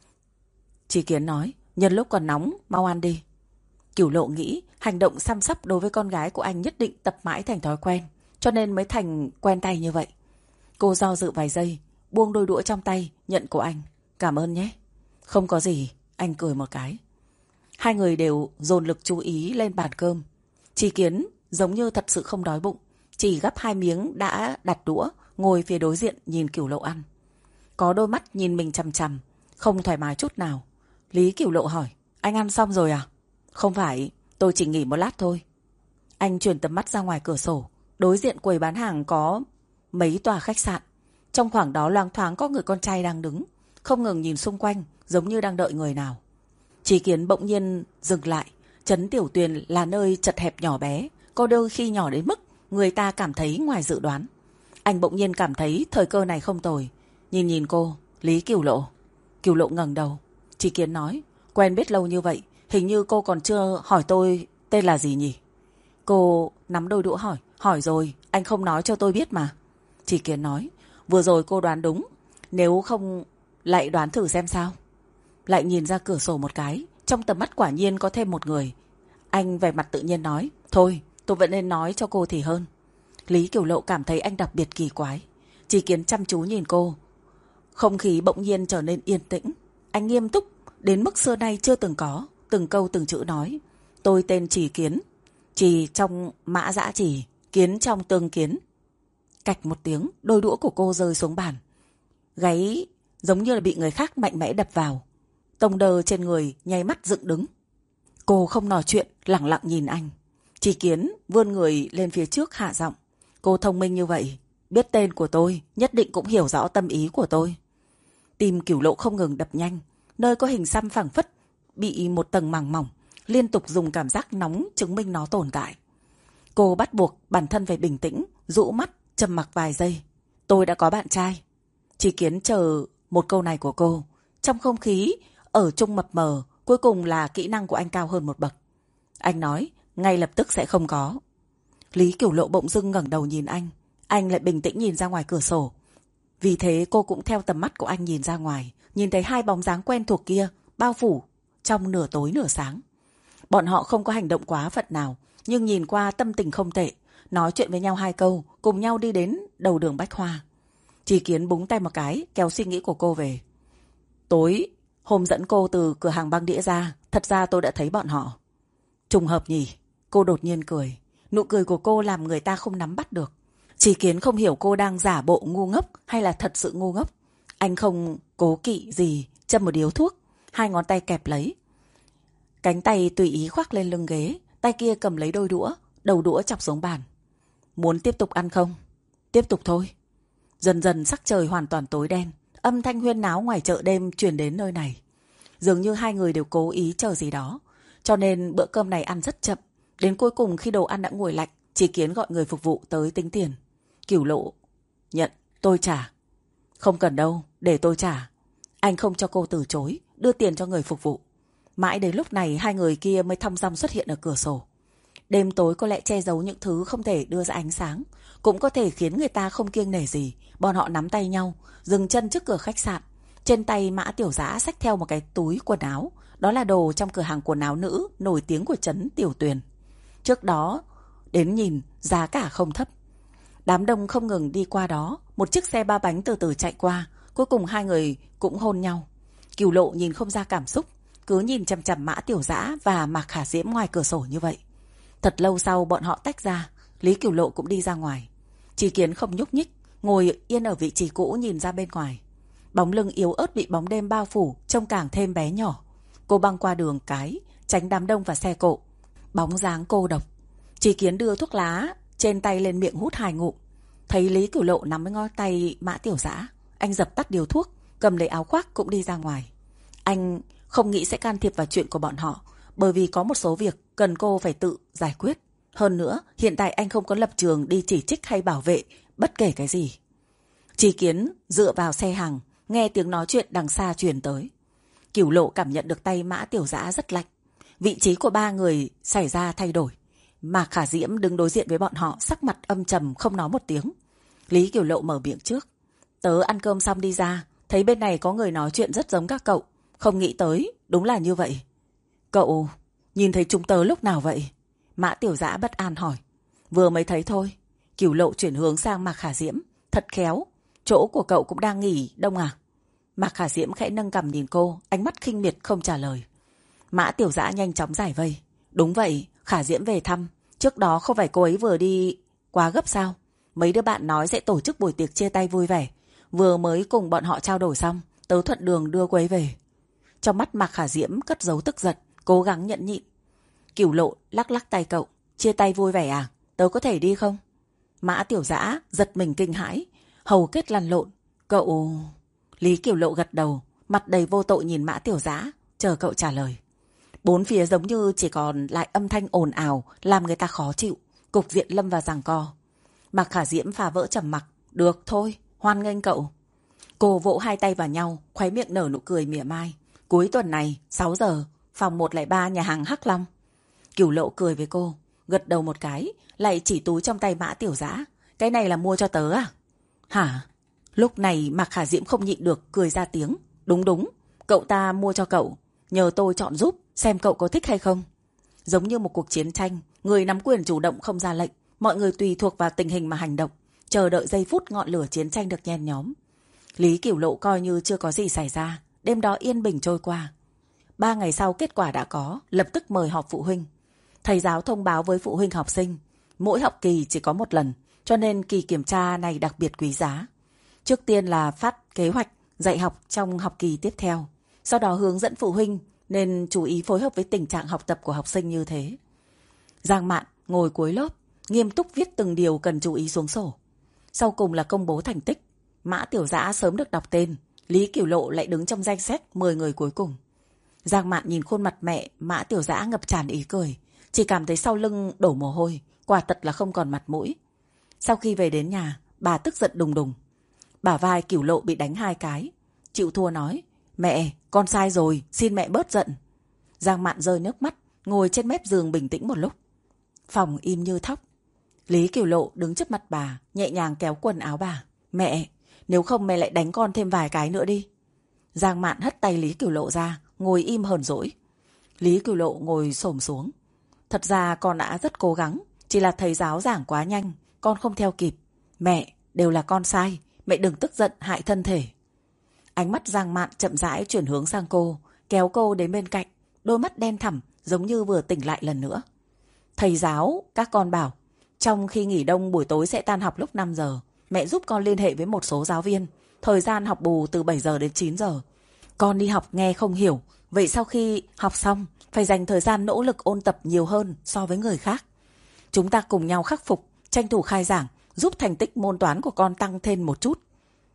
A: Chí Kiến nói, nhân lúc còn nóng, mau ăn đi. Cửu Lộ nghĩ hành động chăm sóc đối với con gái của anh nhất định tập mãi thành thói quen, cho nên mới thành quen tay như vậy. Cô do dự vài giây, buông đôi đũa trong tay, nhận của anh. Cảm ơn nhé. Không có gì, anh cười một cái. Hai người đều dồn lực chú ý lên bàn cơm. Chí Kiến giống như thật sự không đói bụng, chỉ gắp hai miếng đã đặt đũa, ngồi phía đối diện nhìn Cửu Lộ ăn. Có đôi mắt nhìn mình chằm chằm, không thoải mái chút nào. Lý Cửu Lộ hỏi, anh ăn xong rồi à? Không phải, tôi chỉ nghỉ một lát thôi. Anh chuyển tầm mắt ra ngoài cửa sổ. Đối diện quầy bán hàng có mấy tòa khách sạn. Trong khoảng đó loáng thoáng có người con trai đang đứng, không ngừng nhìn xung quanh, giống như đang đợi người nào. Chí Kiến bỗng nhiên dừng lại. Trấn Tiểu Tuyền là nơi chật hẹp nhỏ bé, có đôi khi nhỏ đến mức người ta cảm thấy ngoài dự đoán. Anh bỗng nhiên cảm thấy thời cơ này không tồi. Nhìn nhìn cô, Lý Cửu Lộ. Cửu Lộ ngẩng đầu. Chí Kiến nói, quen biết lâu như vậy, hình như cô còn chưa hỏi tôi tên là gì nhỉ? Cô nắm đôi đũa hỏi, hỏi rồi, anh không nói cho tôi biết mà. Chí Kiến nói, vừa rồi cô đoán đúng, nếu không lại đoán thử xem sao. Lại nhìn ra cửa sổ một cái, trong tầm mắt quả nhiên có thêm một người. Anh vẻ mặt tự nhiên nói, thôi, tôi vẫn nên nói cho cô thì hơn. Lý Cửu Lộ cảm thấy anh đặc biệt kỳ quái. Chí Kiến chăm chú nhìn cô. Không khí bỗng nhiên trở nên yên tĩnh. Anh nghiêm túc, đến mức xưa nay chưa từng có, từng câu từng chữ nói. Tôi tên Chí Kiến. Trì trong mã dã trì, kiến trong tương kiến. Cạch một tiếng, đôi đũa của cô rơi xuống bàn. Gáy giống như là bị người khác mạnh mẽ đập vào. Tông đơ trên người nháy mắt dựng đứng. Cô không nói chuyện, lặng lặng nhìn anh. Chí Kiến vươn người lên phía trước hạ giọng. Cô thông minh như vậy, biết tên của tôi, nhất định cũng hiểu rõ tâm ý của tôi. Tim Cửu Lộ không ngừng đập nhanh, nơi có hình xăm phảng phất bị một tầng màng mỏng, liên tục dùng cảm giác nóng chứng minh nó tồn tại. Cô bắt buộc bản thân phải bình tĩnh, rũ mắt, trầm mặc vài giây. Tôi đã có bạn trai. Chí Kiến chờ một câu này của cô. Trong không khí ở chung mập mờ, cuối cùng là kỹ năng của anh cao hơn một bậc. Anh nói, ngay lập tức sẽ không có. Lý Cửu Lộ bỗng dưng ngẩng đầu nhìn anh. Anh lại bình tĩnh nhìn ra ngoài cửa sổ. Vì thế cô cũng theo tầm mắt của anh nhìn ra ngoài, nhìn thấy hai bóng dáng quen thuộc kia bao phủ trong nửa tối nửa sáng. Bọn họ không có hành động quá phận nào, nhưng nhìn qua tâm tình không tệ. Nói chuyện với nhau hai câu, cùng nhau đi đến đầu đường Bách Hoa. Chí Kiến búng tay một cái, kéo suy nghĩ của cô về. Tối hôm dẫn cô từ cửa hàng băng đĩa ra, thật ra tôi đã thấy bọn họ. Trùng hợp nhỉ? Cô đột nhiên cười. Nụ cười của cô làm người ta không nắm bắt được. Chí Kiến không hiểu cô đang giả bộ ngu ngốc hay là thật sự ngu ngốc. Anh không cố kỵ gì, châm một điếu thuốc, hai ngón tay kẹp lấy. Cánh tay tùy ý khoác lên lưng ghế, tay kia cầm lấy đôi đũa, đầu đũa chọc xuống bàn. Muốn tiếp tục ăn không? Tiếp tục thôi. Dần dần sắc trời hoàn toàn tối đen, âm thanh huyên náo ngoài chợ đêm truyền đến nơi này. Dường như hai người đều cố ý chờ gì đó, cho nên bữa cơm này ăn rất chậm. Đến cuối cùng khi đồ ăn đã nguội lạnh, Chí Kiến gọi người phục vụ tới tính tiền. Cửu Lộ nhận, tôi trả. Không cần đâu, để tôi trả. Anh không cho cô từ chối, đưa tiền cho người phục vụ. Mãi đến lúc này hai người kia mới thong dong xuất hiện ở cửa sổ. Đêm tối có lẽ che giấu những thứ không thể đưa ra ánh sáng, cũng có thể khiến người ta không kiêng nể gì. Bọn họ nắm tay nhau, dừng chân trước cửa khách sạn. Trên tay Mã Tiểu Dã xách theo một cái túi quần áo. Đó là đồ trong cửa hàng quần áo nữ nổi tiếng của trấn Tiểu Tuyền. Trước đó đến nhìn giá cả không thấp. Đám đông không ngừng đi qua đó. Một chiếc xe ba bánh từ từ chạy qua. Cuối cùng hai người cũng hôn nhau. Cửu Lộ nhìn không ra cảm xúc, cứ nhìn chằm chằm Mã Tiểu Dã và Mạc Khả Diễm ngoài cửa sổ như vậy. Thật lâu sau bọn họ tách ra, Lý Cửu Lộ cũng đi ra ngoài. Chí Kiến không nhúc nhích, ngồi yên ở vị trí cũ nhìn ra bên ngoài. Bóng lưng yếu ớt bị bóng đêm bao phủ, trông càng thêm bé nhỏ. Cô băng qua đường cái, tránh đám đông và xe cộ. Bóng dáng cô độc. Chí Kiến đưa thuốc lá trên tay lên miệng hút hai ngụm. Thấy Lý Cửu Lộ nắm ngón tay Mã Tiểu Dã, anh dập tắt điếu thuốc, cầm lấy áo khoác cũng đi ra ngoài. Anh không nghĩ sẽ can thiệp vào chuyện của bọn họ, bởi vì có một số việc cần cô phải tự giải quyết. Hơn nữa, hiện tại anh không có lập trường đi chỉ trích hay bảo vệ bất kể cái gì. Chí Kiến dựa vào xe hàng, nghe tiếng nói chuyện đằng xa truyền tới. Cửu Lộ cảm nhận được tay Mã Tiểu Dã rất lạnh. Vị trí của ba người xảy ra thay đổi. Mạc Khả Diễm đứng đối diện với bọn họ, sắc mặt âm trầm không nói một tiếng. Lý Cửu Lộ mở miệng trước. Tớ ăn cơm xong đi ra, thấy bên này có người nói chuyện rất giống các cậu. Không nghĩ tới, đúng là như vậy. Cậu nhìn thấy chúng tớ lúc nào vậy? Mã Tiểu Dã bất an hỏi. Vừa mới thấy thôi. Cửu Lộ chuyển hướng sang Mạc Khả Diễm. Thật khéo, chỗ của cậu cũng đang nghỉ đông à? Mạc Khả Diễm khẽ nâng cằm nhìn cô, ánh mắt khinh miệt không trả lời. Mã Tiểu Dã nhanh chóng giải vây. Đúng vậy, Khả Diễm về thăm. Trước đó không phải cô ấy vừa đi quá gấp sao? Mấy đứa bạn nói sẽ tổ chức buổi tiệc chia tay vui vẻ. Vừa mới cùng bọn họ trao đổi xong, tớ thuận đường đưa cô ấy về. Trong mắt Mạc Khả Diễm cất giấu tức giận, cố gắng nhẫn nhịn. Cửu Lộ lắc lắc tay cậu. Chia tay vui vẻ à? Tớ có thể đi không? Mã Tiểu Dã giật mình kinh hãi, hầu kết lăn lộn. Cậu... Lý Cửu Lộ gật đầu, mặt đầy vô tội nhìn Mã Tiểu Dã, chờ cậu trả lời. Bốn phía giống như chỉ còn lại âm thanh ồn ào, làm người ta khó chịu. Cục diện lâm vào giằng co. Mạc Khả Diễm phá vỡ trầm mặc. Được thôi, hoan nghênh cậu. Cô vỗ hai tay vào nhau, khóe miệng nở nụ cười mỉa mai. Cuối tuần này, sáu giờ, phòng một không ba nhà hàng Hắc Long. Cửu Lộ cười với cô, gật đầu một cái, lại chỉ túi trong tay Mã Tiểu Dã. Cái này là mua cho tớ à? Hả? Lúc này Mạc Khả Diễm không nhịn được, cười ra tiếng. Đúng đúng, cậu ta mua cho cậu, nhờ tôi chọn giúp, xem cậu có thích hay không. Giống như một cuộc chiến tranh, người nắm quyền chủ động không ra lệnh, mọi người tùy thuộc vào tình hình mà hành động, chờ đợi giây phút ngọn lửa chiến tranh được nhen nhóm. Lý Cửu Lộ coi như chưa có gì xảy ra, đêm đó yên bình trôi qua. Ba ngày sau kết quả đã có, lập tức mời họp phụ huynh. Thầy giáo thông báo với phụ huynh học sinh, mỗi học kỳ chỉ có một lần, cho nên kỳ kiểm tra này đặc biệt quý giá. Trước tiên là phát kế hoạch dạy học trong học kỳ tiếp theo, sau đó hướng dẫn phụ huynh nên chú ý phối hợp với tình trạng học tập của học sinh như thế. Giang Mạn ngồi cuối lớp, nghiêm túc viết từng điều cần chú ý xuống sổ. Sau cùng là công bố thành tích. Mã Tiểu Dã sớm được đọc tên, Lý Cửu Lộ lại đứng trong danh sách mười người cuối cùng. Giang Mạn nhìn khuôn mặt mẹ Mã Tiểu Dã ngập tràn ý cười, chỉ cảm thấy sau lưng đổ mồ hôi, quả thật là không còn mặt mũi. Sau khi về đến nhà, bà tức giận đùng đùng. Bả vai Cửu Lộ bị đánh hai cái. Chịu thua nói, mẹ, con sai rồi, xin mẹ bớt giận. Giang Mạn rơi nước mắt, ngồi trên mép giường bình tĩnh một lúc. Phòng im như thóc. Lý Cửu Lộ đứng trước mặt bà, nhẹ nhàng kéo quần áo bà. Mẹ, nếu không mẹ lại đánh con thêm vài cái nữa đi. Giang Mạn hất tay Lý Cửu Lộ ra, ngồi im hờn dỗi. Lý Cửu Lộ ngồi xổm xuống. Thật ra con đã rất cố gắng, chỉ là thầy giáo giảng quá nhanh, con không theo kịp. Mẹ, đều là con sai, mẹ đừng tức giận hại thân thể. Ánh mắt Giang Mạn chậm rãi chuyển hướng sang cô, kéo cô đến bên cạnh, đôi mắt đen thẳm giống như vừa tỉnh lại lần nữa. Thầy giáo, các con bảo, trong khi nghỉ đông buổi tối sẽ tan học lúc năm giờ, mẹ giúp con liên hệ với một số giáo viên, thời gian học bù từ bảy giờ đến chín giờ. Con đi học nghe không hiểu, vậy sau khi học xong, phải dành thời gian nỗ lực ôn tập nhiều hơn so với người khác. Chúng ta cùng nhau khắc phục, tranh thủ khai giảng, giúp thành tích môn toán của con tăng thêm một chút.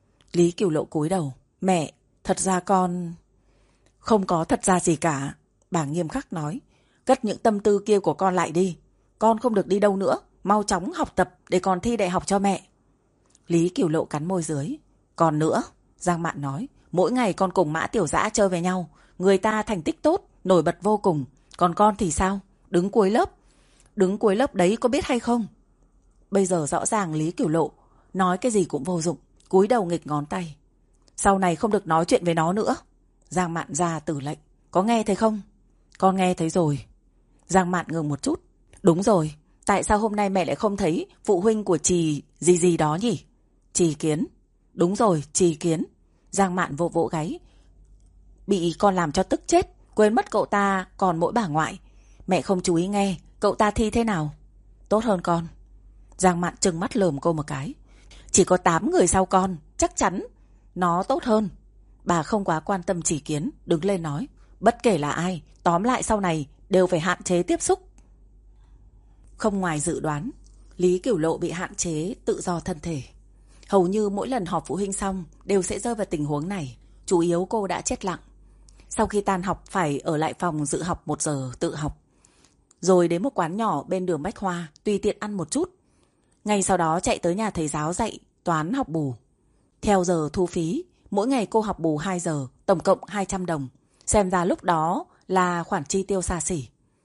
A: Lý Cửu Lộ cúi đầu. Mẹ, thật ra con... Không có thật ra gì cả. Bà nghiêm khắc nói. Cất những tâm tư kia của con lại đi. Con không được đi đâu nữa. Mau chóng học tập để còn thi đại học cho mẹ. Lý Cửu Lộ cắn môi dưới. Còn nữa, Giang Mạn nói, mỗi ngày con cùng Mã Tiểu Dã chơi với nhau. Người ta thành tích tốt, nổi bật vô cùng. Còn con thì sao? Đứng cuối lớp. Đứng cuối lớp đấy có biết hay không? Bây giờ rõ ràng Lý Cửu Lộ nói cái gì cũng vô dụng, cúi đầu nghịch ngón tay. Sau này không được nói chuyện với nó nữa. Giang Mạn ra tử lệnh. Có nghe thấy không? Con nghe thấy rồi. Giang Mạn ngừng một chút. Đúng rồi, tại sao hôm nay mẹ lại không thấy phụ huynh của Trì gì gì đó nhỉ? Trì Kiến. Đúng rồi, Trì Kiến. Giang Mạn vỗ vỗ gáy. Bị con làm cho tức chết, quên mất cậu ta còn mỗi bà ngoại. Mẹ không chú ý nghe, cậu ta thi thế nào? Tốt hơn con. Giang Mạn trừng mắt lườm cô một cái. Chỉ có tám người sau con, chắc chắn nó tốt hơn. Bà không quá quan tâm Trì Kiến, đứng lên nói. Bất kể là ai, tóm lại sau này đều phải hạn chế tiếp xúc. Không ngoài dự đoán, Lý Cửu Lộ bị hạn chế tự do thân thể. Hầu như mỗi lần họp phụ huynh xong đều sẽ rơi vào tình huống này. Chủ yếu cô đã chết lặng. Sau khi tan học phải ở lại phòng dự học một giờ tự học. Rồi đến một quán nhỏ bên đường Bách Hoa, tùy tiện ăn một chút. Ngay sau đó chạy tới nhà thầy giáo dạy toán học bù. Theo giờ thu phí, mỗi ngày cô học bù hai giờ, tổng cộng hai trăm đồng. Xem ra lúc đó là khoản chi tiêu xa xỉ.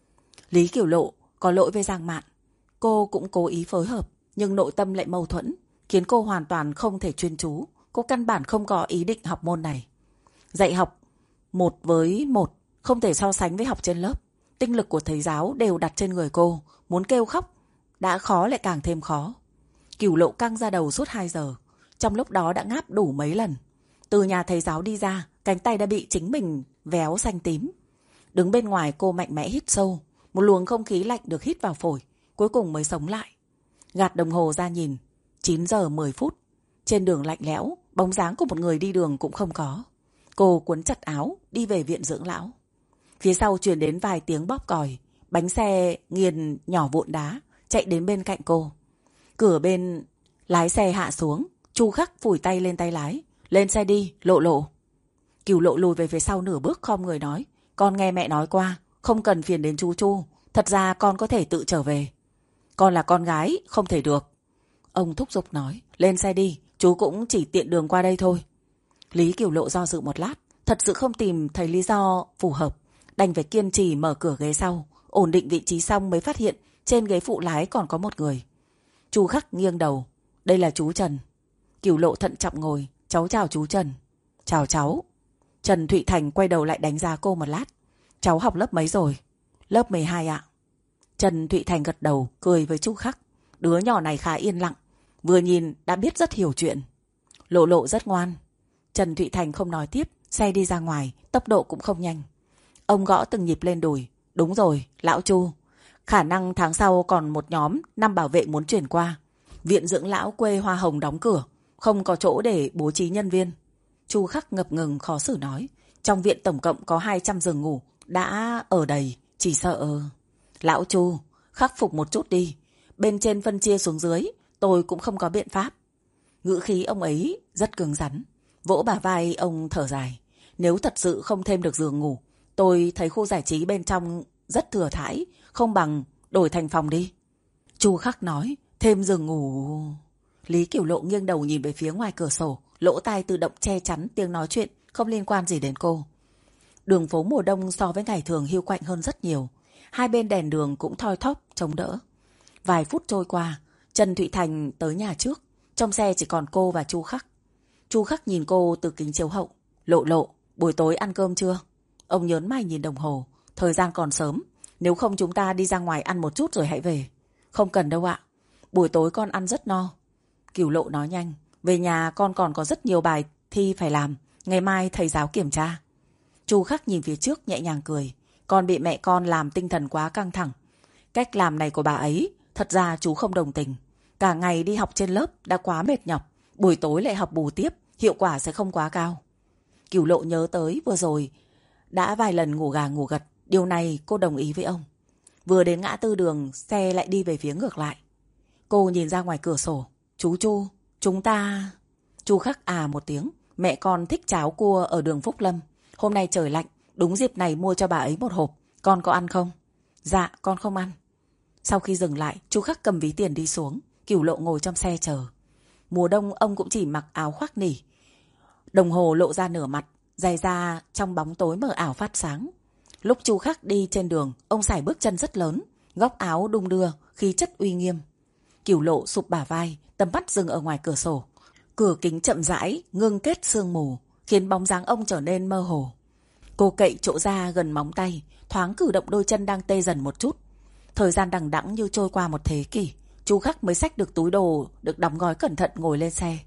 A: Lý Kiểu Lộ có lỗi với Giang Mạn. Cô cũng cố ý phối hợp, nhưng nội tâm lại mâu thuẫn, khiến cô hoàn toàn không thể chuyên chú. Cô căn bản không có ý định học môn này. Dạy học một với một không thể so sánh với học trên lớp. Tinh lực của thầy giáo đều đặt trên người cô. Muốn kêu khóc đã khó lại càng thêm khó. Cửu Lộ căng ra đầu suốt hai giờ. Trong lúc đó đã ngáp đủ mấy lần. Từ nhà thầy giáo đi ra, cánh tay đã bị chính mình véo xanh tím. Đứng bên ngoài cô mạnh mẽ hít sâu. Một luồng không khí lạnh được hít vào phổi, cuối cùng mới sống lại. Gạt đồng hồ ra nhìn, chín giờ mười phút. Trên đường lạnh lẽo, bóng dáng của một người đi đường cũng không có. Cô cuốn chặt áo, đi về viện dưỡng lão. Phía sau truyền đến vài tiếng bóp còi. Bánh xe nghiền nhỏ vụn đá, chạy đến bên cạnh cô. Cửa bên lái xe hạ xuống, Chu Khắc phủi tay lên tay lái. Lên xe đi, Lộ Lộ. Cửu Lộ lùi về phía sau nửa bước khom người nói. Con nghe mẹ nói qua, không cần phiền đến chú Chu. Thật ra con có thể tự trở về. Con là con gái, không thể được. Ông thúc giục nói. Lên xe đi, chú cũng chỉ tiện đường qua đây thôi. Lý Kiểu Lộ do dự một lát, thật sự không tìm thấy lý do phù hợp. Đành phải kiên trì mở cửa ghế sau. Ổn định vị trí xong mới phát hiện trên ghế phụ lái còn có một người. Chu Khắc nghiêng đầu. Đây là chú Trần. Cửu Lộ thận trọng ngồi. Cháu chào chú Trần. Chào cháu. Trần Thụy Thành quay đầu lại đánh giá cô một lát. Cháu học lớp mấy rồi? Lớp mười hai ạ. Trần Thụy Thành gật đầu, cười với Chu Khắc. Đứa nhỏ này khá yên lặng, vừa nhìn đã biết rất hiểu chuyện. Lộ Lộ rất ngoan. Trần Thụy Thành không nói tiếp, xe đi ra ngoài, tốc độ cũng không nhanh. Ông gõ từng nhịp lên đùi. Đúng rồi, lão Chu. Khả năng tháng sau còn một nhóm năm bảo vệ muốn chuyển qua. Viện dưỡng lão quê Hoa Hồng đóng cửa, không có chỗ để bố trí nhân viên. Chu Khắc ngập ngừng khó xử nói. Trong viện tổng cộng có hai trăm giường ngủ, đã ở đầy, chỉ sợ... Lão Chu, khắc phục một chút đi. Bên trên phân chia xuống dưới, tôi cũng không có biện pháp. Ngữ khí ông ấy rất cứng rắn. Vỗ bả vai ông thở dài. Nếu thật sự không thêm được giường ngủ, tôi thấy khu giải trí bên trong rất thừa thãi, không bằng đổi thành phòng đi. Chu Khắc nói, thêm giường ngủ... Lý Kiểu Lộ nghiêng đầu nhìn về phía ngoài cửa sổ, lỗ tai tự động che chắn tiếng nói chuyện không liên quan gì đến cô. Đường phố mùa đông so với ngày thường hiu quạnh hơn rất nhiều. Hai bên đèn đường cũng thoi thóp chống đỡ. Vài phút trôi qua, Trần Thụy Thành tới nhà trước. Trong xe chỉ còn cô và Chu Khắc. Chu Khắc nhìn cô từ kính chiếu hậu. Lộ Lộ, buổi tối ăn cơm chưa? Ông nhớn mày nhìn đồng hồ. Thời gian còn sớm. Nếu không chúng ta đi ra ngoài ăn một chút rồi hãy về. Không cần đâu ạ. Buổi tối con ăn rất no. Cửu Lộ nói nhanh. Về nhà con còn có rất nhiều bài thi phải làm. Ngày mai thầy giáo kiểm tra. Chu Khắc nhìn phía trước nhẹ nhàng cười. Con bị mẹ con làm tinh thần quá căng thẳng. Cách làm này của bà ấy, thật ra chú không đồng tình. Cả ngày đi học trên lớp đã quá mệt nhọc. Buổi tối lại học bù tiếp, hiệu quả sẽ không quá cao. Cửu Lộ nhớ tới vừa rồi đã vài lần ngủ gà ngủ gật. Điều này cô đồng ý với ông. Vừa đến ngã tư đường, xe lại đi về phía ngược lại. Cô nhìn ra ngoài cửa sổ. Chú Chu, chúng ta... Chu Khắc à một tiếng. Mẹ con thích cháo cua ở đường Phúc Lâm. Hôm nay trời lạnh, đúng dịp này mua cho bà ấy một hộp. Con có ăn không? Dạ, con không ăn. Sau khi dừng lại, Chu Khắc cầm ví tiền đi xuống. Cửu Lộ ngồi trong xe chờ. Mùa đông ông cũng chỉ mặc áo khoác nỉ. Đồng hồ lộ ra nửa mặt, giày da trong bóng tối mờ ảo phát sáng. Lúc Chu Khắc đi trên đường, ông sải bước chân rất lớn, góc áo đung đưa, khí chất uy nghiêm. Cửu Lộ sụp bả vai, tầm mắt dừng ở ngoài cửa sổ. Cửa kính chậm rãi, ngưng kết sương mù, khiến bóng dáng ông trở nên mơ hồ. Cô cậy chỗ ra gần móng tay, thoáng cử động đôi chân đang tê dần một chút. Thời gian đằng đẵng như trôi qua một thế kỷ. Chu Khắc mới xách được túi đồ, được đóng gói cẩn thận ngồi lên xe.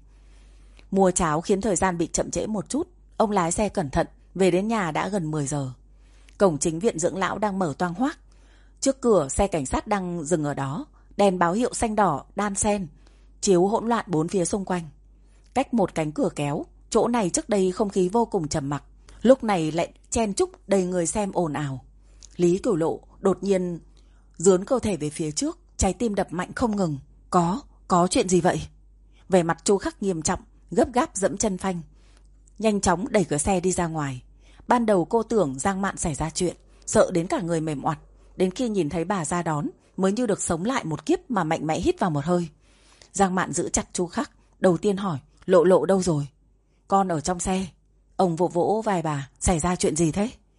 A: Mua cháo khiến thời gian bị chậm trễ một chút. Ông lái xe cẩn thận, về đến nhà đã gần mười giờ. Cổng chính viện dưỡng lão đang mở toang hoác. Trước cửa xe cảnh sát đang dừng ở đó. Đèn báo hiệu xanh đỏ, đan xen, chiếu hỗn loạn bốn phía xung quanh. Cách một cánh cửa kéo, chỗ này trước đây không khí vô cùng trầm mặc. Lúc này lại chen chúc đầy người xem ồn ào. Lý Cửu Lộ đột nhiên dướn cơ thể về phía trước, trái tim đập mạnh không ngừng. Có, có chuyện gì vậy? Vẻ mặt Chu Khắc nghiêm trọng, gấp gáp dẫm chân phanh, nhanh chóng đẩy cửa xe đi ra ngoài. Ban đầu cô tưởng Giang Mạn xảy ra chuyện, sợ đến cả người mềm oặt. Đến khi nhìn thấy bà ra đón, mới như được sống lại một kiếp mà mạnh mẽ hít vào một hơi. Giang Mạn giữ chặt Chu Khắc, đầu tiên hỏi, Lộ Lộ đâu rồi? Con ở trong xe. Ông vỗ vỗ vai bà, xảy ra chuyện gì thế?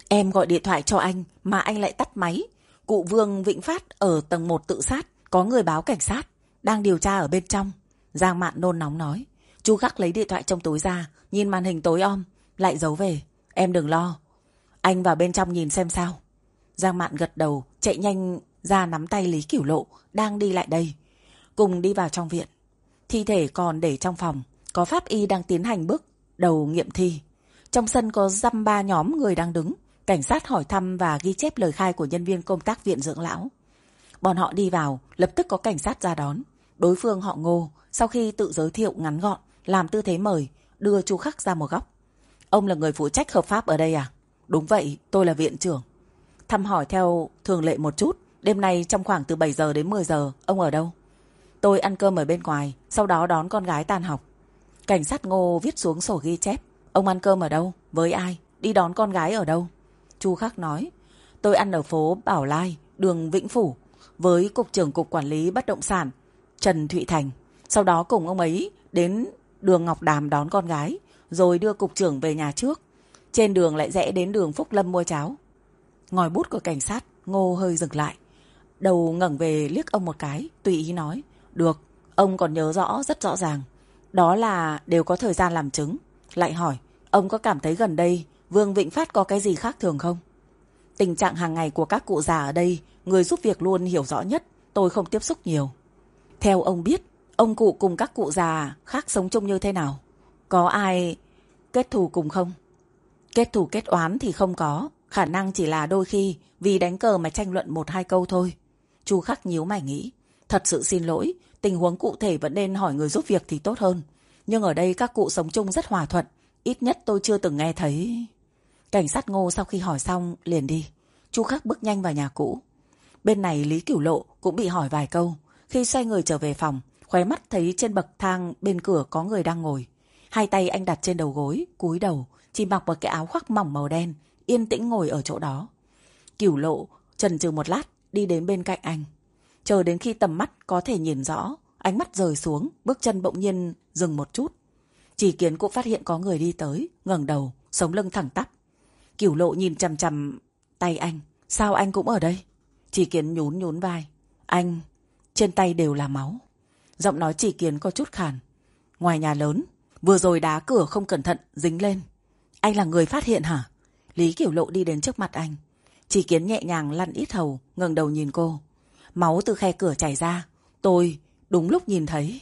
A: Em gọi điện thoại cho anh mà anh lại tắt máy. Cụ Vương Vĩnh Phát ở tầng một tự sát, có người báo cảnh sát, đang điều tra ở bên trong. Giang Mạn nôn nóng nói. Chu Khắc lấy điện thoại trong túi ra, nhìn màn hình tối om, lại giấu về. Em đừng lo, anh vào bên trong nhìn xem sao. Giang Mạn gật đầu, chạy nhanh ra nắm tay Lý Cửu Lộ đang đi lại đây. Cùng đi vào trong viện. Thi thể còn để trong phòng, có pháp y đang tiến hành bước đầu nghiệm thi. Trong sân có dăm ba nhóm người đang đứng. Cảnh sát hỏi thăm và ghi chép lời khai của nhân viên công tác viện dưỡng lão. Bọn họ đi vào, lập tức có cảnh sát ra đón. Đối phương họ Ngô, sau khi tự giới thiệu ngắn gọn, làm tư thế mời, đưa Chu Khắc ra một góc. Ông là người phụ trách hợp pháp ở đây à? Đúng vậy, tôi là viện trưởng. Thăm hỏi theo thường lệ một chút. Đêm nay trong khoảng từ bảy giờ đến mười giờ, ông ở đâu? Tôi ăn cơm ở bên ngoài, sau đó đón con gái tan học. Cảnh sát Ngô viết xuống sổ ghi chép. Ông ăn cơm ở đâu? Với ai? Đi đón con gái ở đâu? Chu Khắc nói. Tôi ăn ở phố Bảo Lai, đường Vĩnh Phủ, với Cục trưởng Cục Quản lý Bất động sản Trần Thụy Thành. Sau đó cùng ông ấy đến đường Ngọc Đàm đón con gái, rồi đưa cục trưởng về nhà trước. Trên đường lại rẽ đến đường Phúc Lâm mua cháo. Ngòi bút của cảnh sát Ngô hơi dừng lại, đầu ngẩng về liếc ông một cái, tùy ý nói. Được, ông còn nhớ rõ, rất rõ ràng. Đó là đều có thời gian làm chứng. Lại hỏi, ông có cảm thấy gần đây Vương Vĩnh Phát có cái gì khác thường không? Tình trạng hàng ngày của các cụ già ở đây, người giúp việc luôn hiểu rõ nhất, tôi không tiếp xúc nhiều. Theo ông biết, ông cụ cùng các cụ già khác sống chung như thế nào? Có ai kết thù cùng không? Kết thù kết oán thì không có, khả năng chỉ là đôi khi vì đánh cờ mà tranh luận một hai câu thôi. Chu Khắc nhíu mày nghĩ, thật sự xin lỗi, tình huống cụ thể vẫn nên hỏi người giúp việc thì tốt hơn. Nhưng ở đây các cụ sống chung rất hòa thuận, ít nhất tôi chưa từng nghe thấy. Cảnh sát Ngô sau khi hỏi xong liền đi. Chu Khắc bước nhanh vào nhà cũ. Bên này Lý Cửu Lộ cũng bị hỏi vài câu. Khi xoay người trở về phòng, khóe mắt thấy trên bậc thang bên cửa có người đang ngồi. Hai tay anh đặt trên đầu gối, cúi đầu, chỉ mặc một cái áo khoác mỏng màu đen, yên tĩnh ngồi ở chỗ đó. Cửu Lộ chần chừ một lát, đi đến bên cạnh anh. Chờ đến khi tầm mắt có thể nhìn rõ, ánh mắt rời xuống, bước chân bỗng nhiên dừng một chút. Chỉ Kiến cũng phát hiện có người đi tới, ngẩng đầu, sống lưng thẳng tắp. Cửu Lộ nhìn chằm chằm tay anh. Sao anh cũng ở đây? Chỉ Kiến nhún nhún vai. Anh, trên tay đều là máu. Giọng nói Chỉ Kiến có chút khàn. Ngoài nhà lớn, vừa rồi đá cửa không cẩn thận, dính lên. Anh là người phát hiện hả? Lý Cửu Lộ đi đến trước mặt anh. Chỉ Kiến nhẹ nhàng lăn ít hầu, ngẩng đầu nhìn cô. Máu từ khe cửa chảy ra. Tôi đúng lúc nhìn thấy.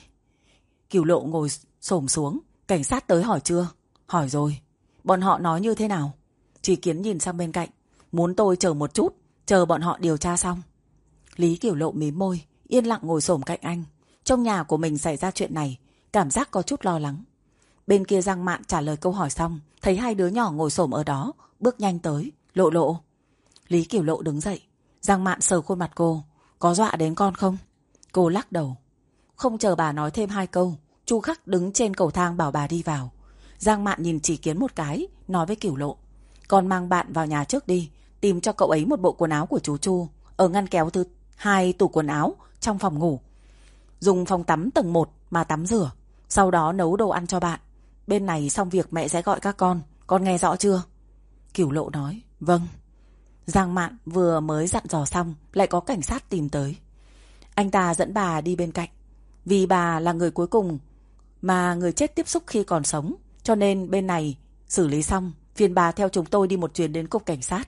A: Cửu Lộ ngồi xổm xuống. Cảnh sát tới hỏi chưa? Hỏi rồi. Bọn họ nói như thế nào? Chỉ Kiến nhìn sang bên cạnh. Muốn tôi chờ một chút, chờ bọn họ điều tra xong. Lý Cửu Lộ mím môi, yên lặng ngồi xổm cạnh anh. Trong nhà của mình xảy ra chuyện này, cảm giác có chút lo lắng. Bên kia Giang Mạn trả lời câu hỏi xong, thấy hai đứa nhỏ ngồi xổm ở đó, bước nhanh tới. Lộ Lộ. Lý Cửu Lộ đứng dậy. Giang Mạn sờ khuôn mặt cô. Có dọa đến con không? Cô lắc đầu. Không chờ bà nói thêm hai câu, Chu Khắc đứng trên cầu thang bảo bà đi vào. Giang Mạn nhìn Chỉ Kiến một cái, nói với Cửu Lộ. Con mang bạn vào nhà trước đi, tìm cho cậu ấy một bộ quần áo của chú Chu ở ngăn kéo thứ hai tủ quần áo trong phòng ngủ. Dùng phòng tắm tầng một mà tắm rửa, sau đó nấu đồ ăn cho bạn. Bên này xong việc mẹ sẽ gọi các con, con nghe rõ chưa? Cửu Lộ nói, vâng. Giang Mạn vừa mới dặn dò xong, lại có cảnh sát tìm tới. Anh ta dẫn bà đi bên cạnh. Vì bà là người cuối cùng mà người chết tiếp xúc khi còn sống, cho nên bên này xử lý xong, phiền bà theo chúng tôi đi một chuyến đến cục cảnh sát,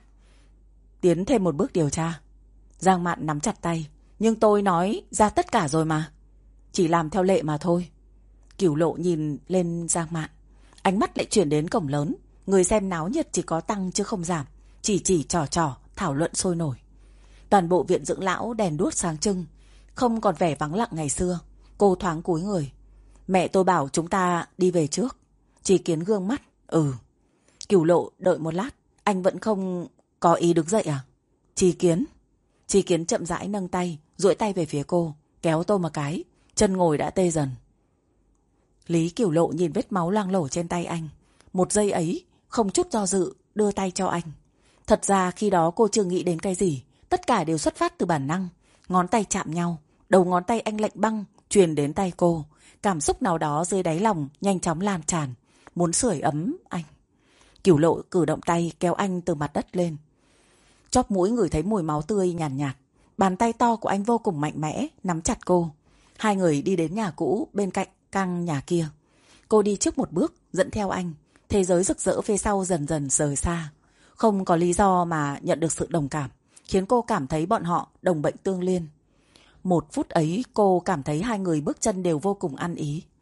A: tiến thêm một bước điều tra. Giang Mạn nắm chặt tay. Nhưng tôi nói ra tất cả rồi mà. Chỉ làm theo lệ mà thôi. Cửu Lộ nhìn lên Giang Mạn, ánh mắt lại chuyển đến cổng lớn. Người xem náo nhiệt chỉ có tăng chứ không giảm, chỉ chỉ trò trò thảo luận sôi nổi. Toàn bộ viện dưỡng lão đèn đuốc sáng trưng, không còn vẻ vắng lặng ngày xưa. Cô thoáng cúi người. Mẹ tôi bảo chúng ta đi về trước. Chỉ Kiến gương mắt. Ừ. Cửu Lộ đợi một lát. Anh vẫn không có ý đứng dậy à? Chỉ Kiến. Chỉ Kiến chậm rãi nâng tay, duỗi tay về phía cô, kéo tôi một cái. Chân ngồi đã tê dần. Lý Cửu Lộ nhìn vết máu loang lổ trên tay anh. Một giây ấy, không chút do dự, đưa tay cho anh. Thật ra khi đó cô chưa nghĩ đến cái gì. Tất cả đều xuất phát từ bản năng. Ngón tay chạm nhau, đầu ngón tay anh lạnh băng truyền đến tay cô. Cảm xúc nào đó dưới đáy lòng nhanh chóng lan tràn, muốn sưởi ấm anh. Cửu Lộ cử động tay kéo anh từ mặt đất lên. Chóp mũi ngửi thấy mùi máu tươi nhàn nhạt, nhạt. Bàn tay to của anh vô cùng mạnh mẽ, nắm chặt cô. Hai người đi đến nhà cũ bên cạnh căn nhà kia. Cô đi trước một bước, dẫn theo anh. Thế giới rực rỡ phía sau dần dần rời xa. Không có lý do mà nhận được sự đồng cảm, khiến cô cảm thấy bọn họ đồng bệnh tương liên. Một phút ấy cô cảm thấy hai người bước chân đều vô cùng ăn ý.